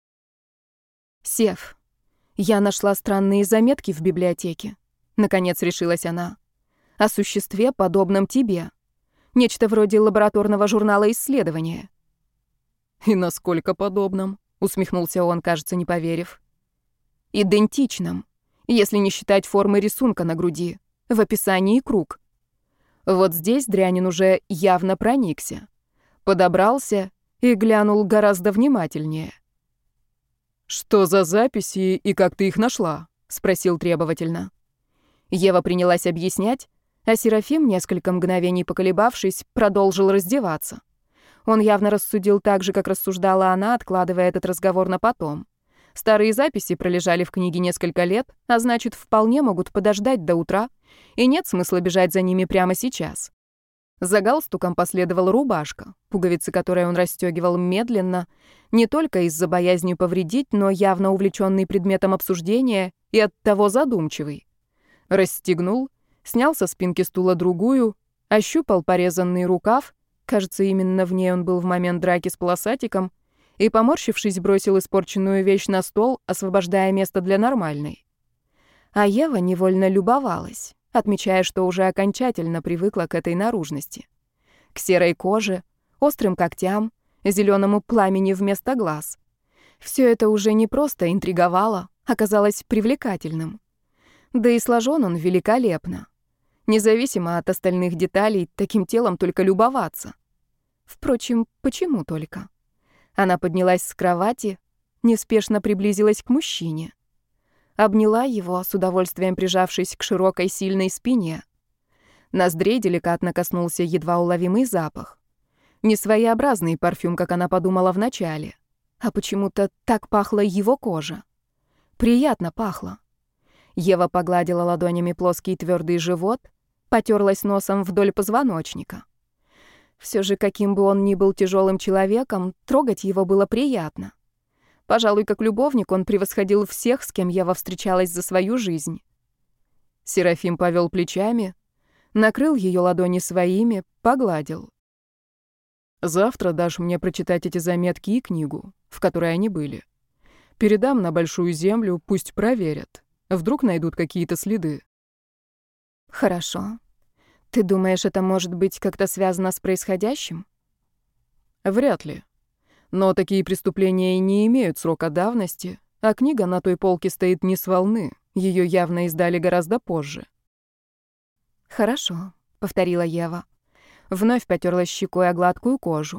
«Сев, я нашла странные заметки в библиотеке», — наконец решилась она. «О существе, подобном тебе. Нечто вроде лабораторного журнала исследования». «И насколько подобном?» — усмехнулся он, кажется, не поверив. «Идентичном, если не считать формы рисунка на груди, в описании круг. Вот здесь Дрянин уже явно проникся. Подобрался и глянул гораздо внимательнее». «Что за записи и как ты их нашла?» — спросил требовательно. Ева принялась объяснять, а Серафим, несколько мгновений поколебавшись, продолжил раздеваться. Он явно рассудил так же, как рассуждала она, откладывая этот разговор на потом. Старые записи пролежали в книге несколько лет, а значит, вполне могут подождать до утра, и нет смысла бежать за ними прямо сейчас. За галстуком последовала рубашка, пуговицы которой он расстёгивал медленно, не только из-за боязни повредить, но явно увлечённый предметом обсуждения и оттого задумчивый. Расстегнул, снял со спинки стула другую, ощупал порезанный рукав, кажется, именно в ней он был в момент драки с полосатиком, и, поморщившись, бросил испорченную вещь на стол, освобождая место для нормальной. А Ева невольно любовалась, отмечая, что уже окончательно привыкла к этой наружности. К серой коже, острым когтям, зелёному пламени вместо глаз. Всё это уже не просто интриговало, а казалось привлекательным. Да и сложен он великолепно. Независимо от остальных деталей, таким телом только любоваться. Впрочем, почему только? Она поднялась с кровати, неспешно приблизилась к мужчине. Обняла его, с удовольствием прижавшись к широкой сильной спине. Ноздрей деликатно коснулся едва уловимый запах. Не своеобразный парфюм, как она подумала вначале, а почему-то так пахла его кожа. Приятно пахло. Ева погладила ладонями плоский твёрдый живот, потёрлась носом вдоль позвоночника. Всё же, каким бы он ни был тяжёлым человеком, трогать его было приятно. Пожалуй, как любовник он превосходил всех, с кем Ева встречалась за свою жизнь. Серафим повёл плечами, накрыл её ладони своими, погладил. «Завтра дашь мне прочитать эти заметки и книгу, в которой они были. Передам на Большую Землю, пусть проверят. Вдруг найдут какие-то следы». «Хорошо. Ты думаешь, это может быть как-то связано с происходящим?» «Вряд ли. Но такие преступления не имеют срока давности, а книга на той полке стоит не с волны, Ее явно издали гораздо позже. «Хорошо», — повторила Ева. Вновь потёрла щекой о гладкую кожу.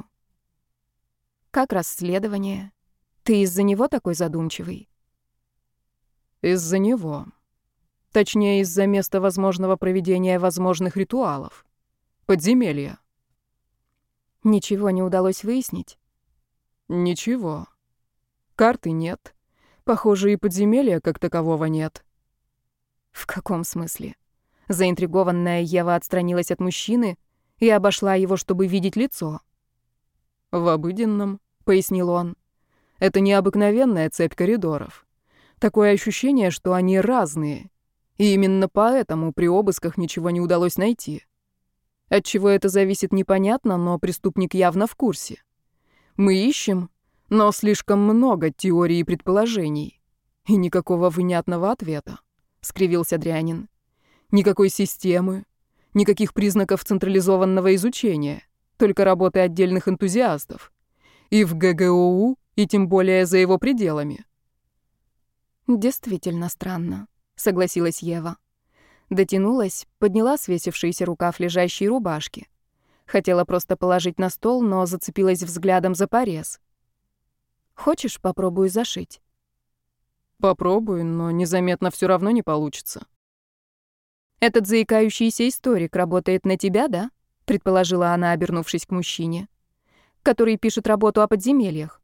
«Как расследование? Ты из-за него такой задумчивый?» Из-за него. Точнее, из-за места возможного проведения возможных ритуалов. Подземелья. Ничего не удалось выяснить? Ничего. Карты нет. Похоже, и подземелья как такового нет. В каком смысле? Заинтригованная Ева отстранилась от мужчины и обошла его, чтобы видеть лицо. В обыденном, пояснил он. Это необыкновенная цепь коридоров. Такое ощущение, что они разные. И именно поэтому при обысках ничего не удалось найти. От чего это зависит, непонятно, но преступник явно в курсе. Мы ищем, но слишком много теорий и предположений. И никакого внятного ответа, скривился Дрянин. Никакой системы, никаких признаков централизованного изучения, только работы отдельных энтузиастов. И в ГГОУ, и тем более за его пределами. «Действительно странно», — согласилась Ева. Дотянулась, подняла свесившийся рукав лежащей рубашки. Хотела просто положить на стол, но зацепилась взглядом за порез. «Хочешь, попробую зашить?» Попробую, но незаметно все равно не получится. «Этот заикающийся историк работает на тебя, да?» — предположила она, обернувшись к мужчине. «Который пишет работу о подземельях».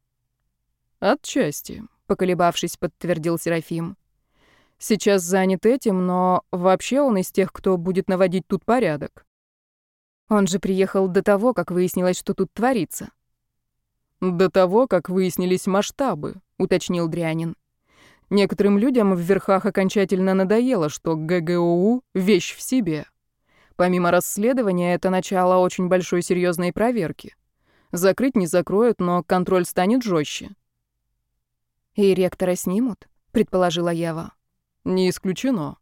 Отчасти, поколебавшись, подтвердил Серафим. Сейчас занят этим, но вообще он из тех, кто будет наводить тут порядок. Он же приехал до того, как выяснилось, что тут творится. До того, как выяснились масштабы, уточнил Дрянин. Некоторым людям в верхах окончательно надоело, что ГГОУ — вещь в себе. Помимо расследования, это начало очень большой серьезной проверки. Закрыть не закроют, но контроль станет жестче. «И ректора снимут?» — предположила Ева. Не исключено.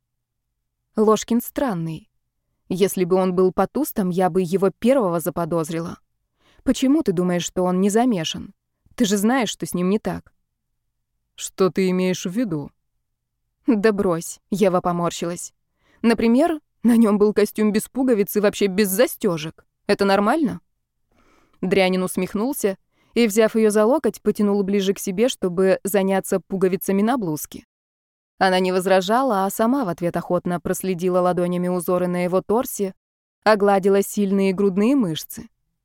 Ложкин странный. Если бы он был потустом, я бы его первого заподозрила. Почему ты думаешь, что он не замешан? Ты же знаешь, что с ним не так. Что ты имеешь в виду? Да брось, Ева поморщилась. Например, на нем был костюм без пуговиц и вообще без застежек. Это нормально? Дрянин усмехнулся и, взяв ее за локоть, потянул ближе к себе, чтобы заняться пуговицами на блузке. Она не возражала, а сама в ответ охотно проследила ладонями узоры на его торсе, огладила сильные грудные мышцы.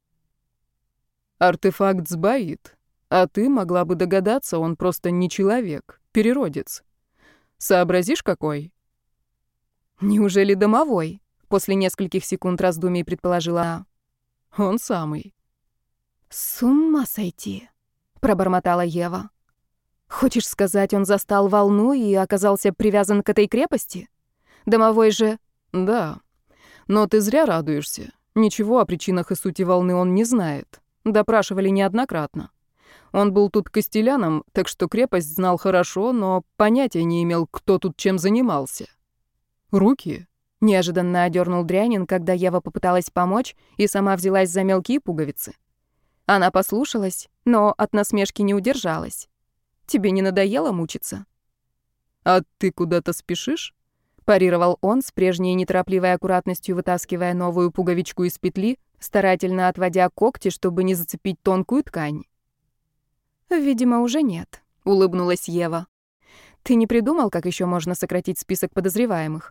Артефакт сбоит, а ты могла бы догадаться, он просто не человек, переродец. Сообразишь, какой? Неужели домовой? После нескольких секунд раздумий предположила она. Он самый. С ума сойти, пробормотала Ева. Хочешь сказать, он застал волну и оказался привязан к этой крепости? Домовой же... Да. Но ты зря радуешься. Ничего о причинах и сути волны он не знает. Допрашивали неоднократно. Он был тут костеляном, так что крепость знал хорошо, но понятия не имел, кто тут чем занимался. Руки? Неожиданно одернул Дрянин, когда Ева попыталась помочь и сама взялась за мелкие пуговицы. Она послушалась, но от насмешки не удержалась. Тебе не надоело мучиться? А ты куда-то спешишь? Парировал он с прежней неторопливой аккуратностью, вытаскивая новую пуговичку из петли, старательно отводя когти, чтобы не зацепить тонкую ткань. «Видимо, уже нет», — улыбнулась Ева. «Ты не придумал, как еще можно сократить список подозреваемых?»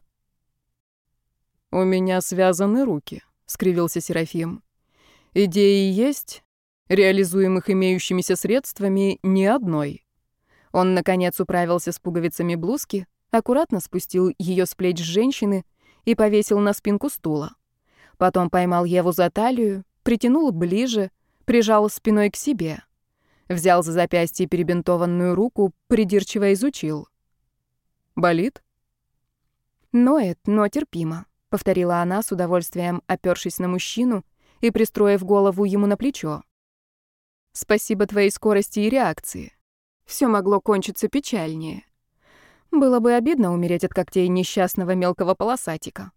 «У меня связаны руки», — скривился Серафим. «Идеи есть, реализуемых имеющимися средствами ни одной». Он, наконец, управился с пуговицами блузки, аккуратно спустил ее с плеч женщины и повесил на спинку стула. Потом поймал Еву за талию, притянул ближе, прижал спиной к себе. Взял за запястье перебинтованную руку, придирчиво изучил. «Болит?» «Ноет, но терпимо», — повторила она с удовольствием, опёршись на мужчину и пристроив голову ему на плечо. «Спасибо твоей скорости и реакции. Всё могло кончиться печальнее. Было бы обидно умереть от когтей несчастного мелкого полосатика».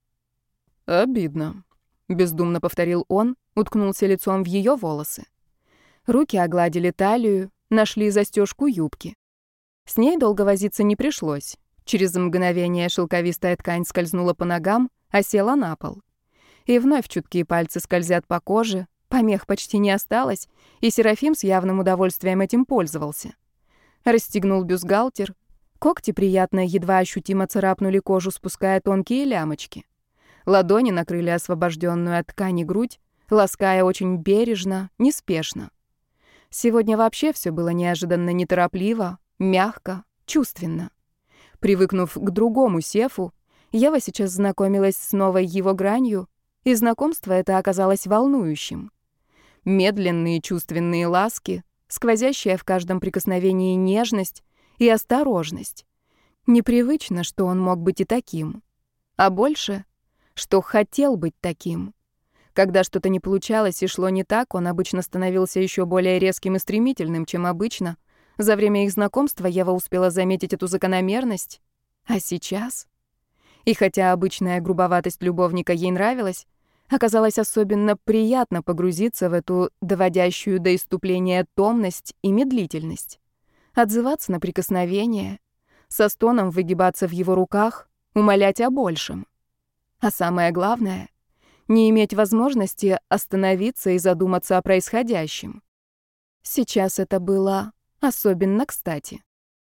«Обидно», — бездумно повторил он, уткнулся лицом в её волосы. Руки огладили талию, нашли застежку юбки. С ней долго возиться не пришлось. Через мгновение шелковистая ткань скользнула по ногам, а села на пол. И вновь чуткие пальцы скользят по коже, помех почти не осталось, и Серафим с явным удовольствием этим пользовался. Расстегнул бюстгальтер, когти приятно, едва ощутимо царапнули кожу, спуская тонкие лямочки. Ладони накрыли освобожденную от ткани грудь, лаская очень бережно, неспешно. Сегодня вообще все было неожиданно неторопливо, мягко, чувственно. Привыкнув к другому Сефу, Ева сейчас знакомилась с новой его гранью, и знакомство это оказалось волнующим. Медленные чувственные ласки, сквозящая в каждом прикосновении нежность и осторожность. Непривычно, что он мог быть и таким. А больше, что хотел быть таким. Когда что-то не получалось и шло не так, он обычно становился еще более резким и стремительным, чем обычно. За время их знакомства Ева успела заметить эту закономерность. А сейчас? И хотя обычная грубоватость любовника ей нравилась, оказалось особенно приятно погрузиться в эту доводящую до исступления томность и медлительность. Отзываться на прикосновение, со стоном выгибаться в его руках, умолять о большем. А самое главное — не иметь возможности остановиться и задуматься о происходящем. Сейчас это было особенно кстати.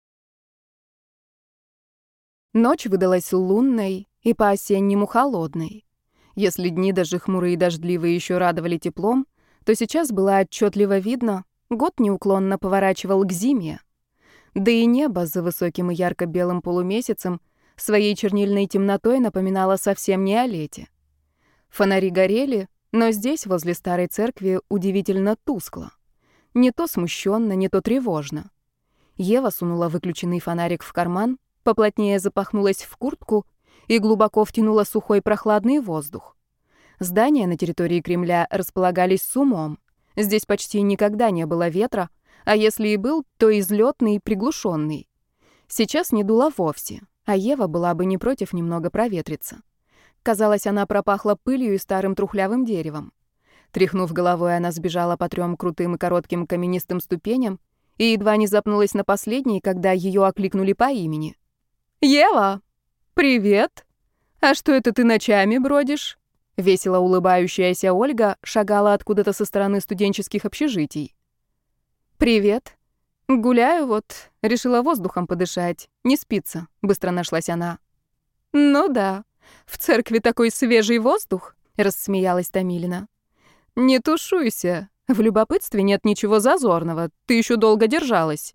Ночь выдалась лунной и по-осеннему холодной. Если дни даже хмурые и дождливые еще радовали теплом, то сейчас было отчетливо видно, год неуклонно поворачивал к зиме. Да и небо за высоким и ярко-белым полумесяцем своей чернильной темнотой напоминало совсем не о лете. Фонари горели, но здесь, возле старой церкви, удивительно тускло. Не то смущенно, не то тревожно. Ева сунула выключенный фонарик в карман, поплотнее запахнулась в куртку и глубоко втянула сухой прохладный воздух. Здания на территории Кремля располагались с умом. Здесь почти никогда не было ветра, а если и был, то излётный, приглушенный. Сейчас не дуло вовсе, а Ева была бы не против немного проветриться. Казалось, она пропахла пылью и старым трухлявым деревом. Тряхнув головой, она сбежала по 3 крутым и коротким каменистым ступеням и едва не запнулась на последней, когда ее окликнули по имени. «Ева! Привет! А что это ты ночами бродишь?» Весело улыбающаяся Ольга шагала откуда-то со стороны студенческих общежитий. «Привет. Гуляю вот, решила воздухом подышать. Не спится», — быстро нашлась она. «Ну да, в церкви такой свежий воздух», — рассмеялась Томилина. «Не тушуйся, в любопытстве нет ничего зазорного, ты еще долго держалась».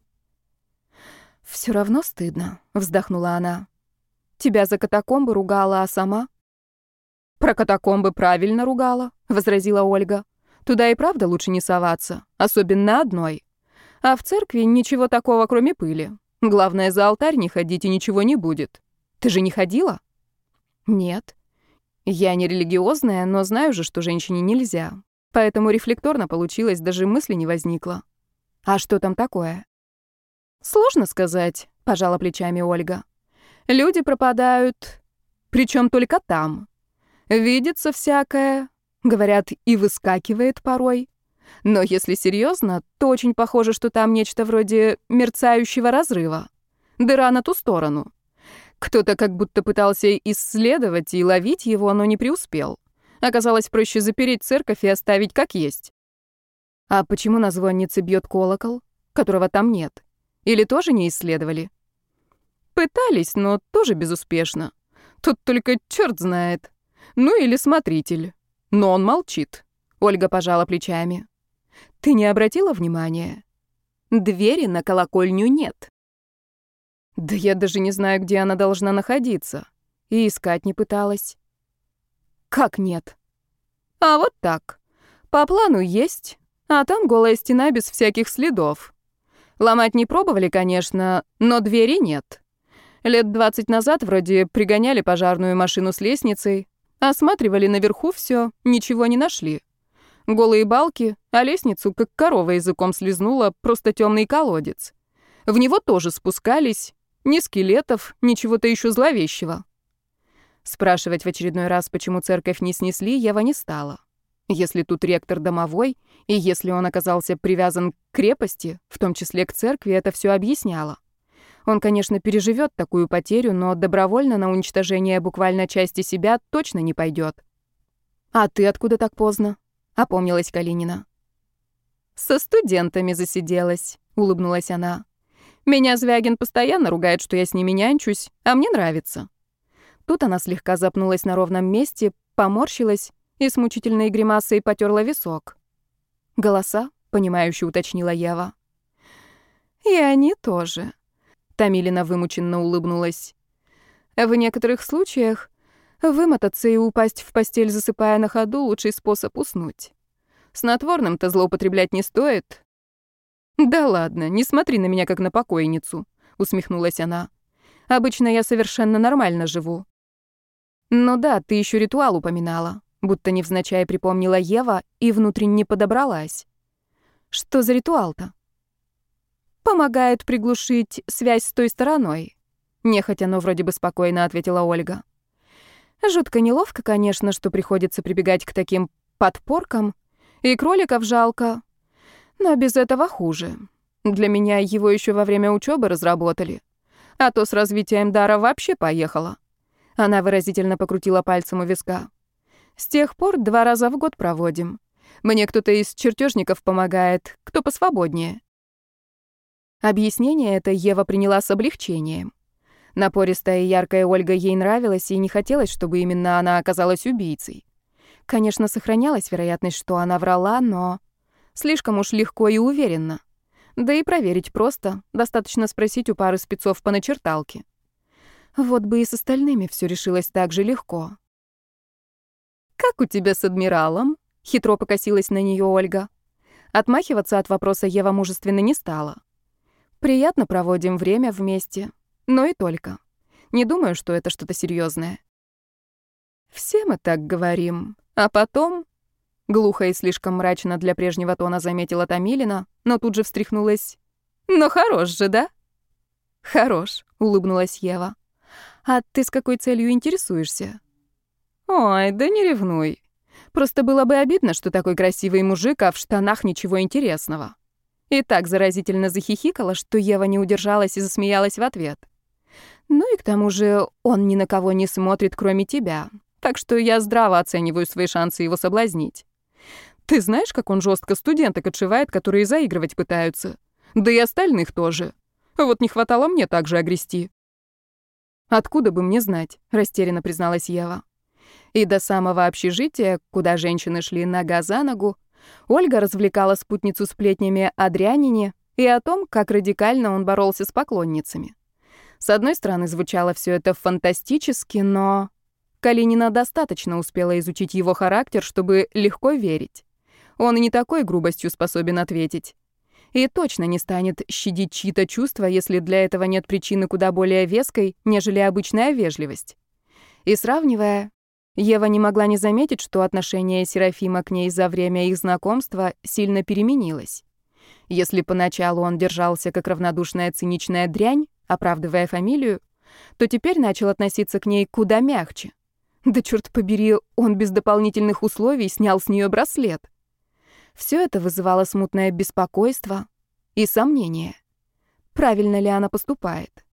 «Все равно стыдно», — вздохнула она. «Тебя за катакомбы ругала, а сама?» «Про катакомбы правильно ругала», — возразила Ольга. «Туда и правда лучше не соваться, особенно одной. А в церкви ничего такого, кроме пыли. Главное, за алтарь не ходить, и ничего не будет. Ты же не ходила?» «Нет. Я не религиозная, но знаю же, что женщине нельзя. Поэтому рефлекторно получилось, даже мысли не возникло. А что там такое?» «Сложно сказать», — пожала плечами Ольга. «Люди пропадают, причем только там. Видится всякое, говорят, и выскакивает порой. Но если серьезно, то очень похоже, что там нечто вроде мерцающего разрыва. Дыра на ту сторону. Кто-то как будто пытался исследовать и ловить его, но не преуспел. Оказалось, проще запереть церковь и оставить как есть». «А почему на звоннице бьет колокол, которого там нет? Или тоже не исследовали?» «Пытались, но тоже безуспешно. Тут только черт знает. Ну или смотритель. Но он молчит». Ольга пожала плечами. «Ты не обратила внимания? Двери на колокольню нет». «Да я даже не знаю, где она должна находиться. И искать не пыталась». «Как нет?» «А вот так. По плану есть, а там голая стена без всяких следов. Ломать не пробовали, конечно, но двери нет. Лет 20 назад вроде пригоняли пожарную машину с лестницей, осматривали наверху все, ничего не нашли. Голые балки, а лестницу, как корова языком слезнула, просто темный колодец. В него тоже спускались, ни скелетов, ничего-то еще зловещего». Спрашивать в очередной раз, почему церковь не снесли, Ева не стала. Если тут ректор домовой, и если он оказался привязан к крепости, в том числе к церкви, это все объясняло. Он, конечно, переживет такую потерю, но добровольно на уничтожение буквально части себя точно не пойдет. «А ты откуда так поздно?» — опомнилась Калинина. «Со студентами засиделась», — улыбнулась она. «Меня Звягин постоянно ругает, что я с ними нянчусь, а мне нравится». Тут она слегка запнулась на ровном месте, поморщилась и с мучительной гримасой потёрла висок. «Голоса?» — понимающе уточнила Ева. «И они тоже», — Томилина вымученно улыбнулась. «В некоторых случаях вымотаться и упасть в постель, засыпая на ходу, лучший способ уснуть. Снотворным-то злоупотреблять не стоит». «Да ладно, не смотри на меня как на покойницу», — усмехнулась она. «Обычно я совершенно нормально живу». «Ну да, ты еще ритуал упоминала», будто невзначай припомнила Ева и внутренне подобралась. «Что за ритуал-то?» «Помогает приглушить связь с той стороной», нехотя, но вроде бы спокойно ответила Ольга. «Жутко неловко, конечно, что приходится прибегать к таким подпоркам, и кроликов жалко, но без этого хуже. Для меня его еще во время учебы разработали, а то с развитием дара вообще поехала». Она выразительно покрутила пальцем у виска. «С тех пор 2 раза в год проводим. Мне кто-то из чертежников помогает, кто посвободнее». Объяснение это Ева приняла с облегчением. Напористая и яркая Ольга ей нравилась, и не хотелось, чтобы именно она оказалась убийцей. Конечно, сохранялась вероятность, что она врала, но слишком уж легко и уверенно. Да и проверить просто, достаточно спросить у пары спецов по начерталке. Вот бы и с остальными все решилось так же легко. «Как у тебя с адмиралом?» — хитро покосилась на нее Ольга. Отмахиваться от вопроса Ева мужественно не стала. «Приятно проводим время вместе, но и только. Не думаю, что это что-то серьезное. «Все мы так говорим, а потом...» Глухо и слишком мрачно для прежнего тона заметила Томилина, но тут же встряхнулась. «Но хорош же, да?» «Хорош», — улыбнулась Ева. «А ты с какой целью интересуешься?» «Ой, да не ревнуй. Просто было бы обидно, что такой красивый мужик, а в штанах ничего интересного». И так заразительно захихикала, что Ева не удержалась и засмеялась в ответ. «Ну и к тому же он ни на кого не смотрит, кроме тебя, так что я здраво оцениваю свои шансы его соблазнить. Ты знаешь, как он жестко студенток отшивает, которые заигрывать пытаются? Да и остальных тоже. Вот не хватало мне так же огрести». «Откуда бы мне знать?» — растерянно призналась Ева. И до самого общежития, куда женщины шли нога за ногу, Ольга развлекала спутницу сплетнями о дрянине и о том, как радикально он боролся с поклонницами. С одной стороны, звучало все это фантастически, но Калинина достаточно успела изучить его характер, чтобы легко верить. Он и не такой грубостью способен ответить. И точно не станет щадить чьи-то чувства, если для этого нет причины куда более веской, нежели обычная вежливость. И сравнивая, Ева не могла не заметить, что отношение Серафима к ней за время их знакомства сильно переменилось. Если поначалу он держался как равнодушная циничная дрянь, оправдывая фамилию, то теперь начал относиться к ней куда мягче. Да чёрт побери, он без дополнительных условий снял с неё браслет. Всё это вызывало смутное беспокойство и сомнение. Правильно ли она поступает?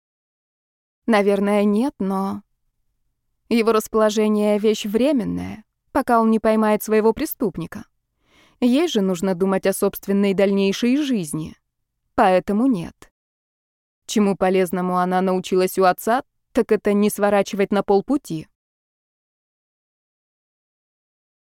Наверное, нет, но... Его расположение — вещь временная, пока он не поймает своего преступника. Ей же нужно думать о собственной дальнейшей жизни. Поэтому нет. Чему полезному она научилась у отца, так это не сворачивать на полпути.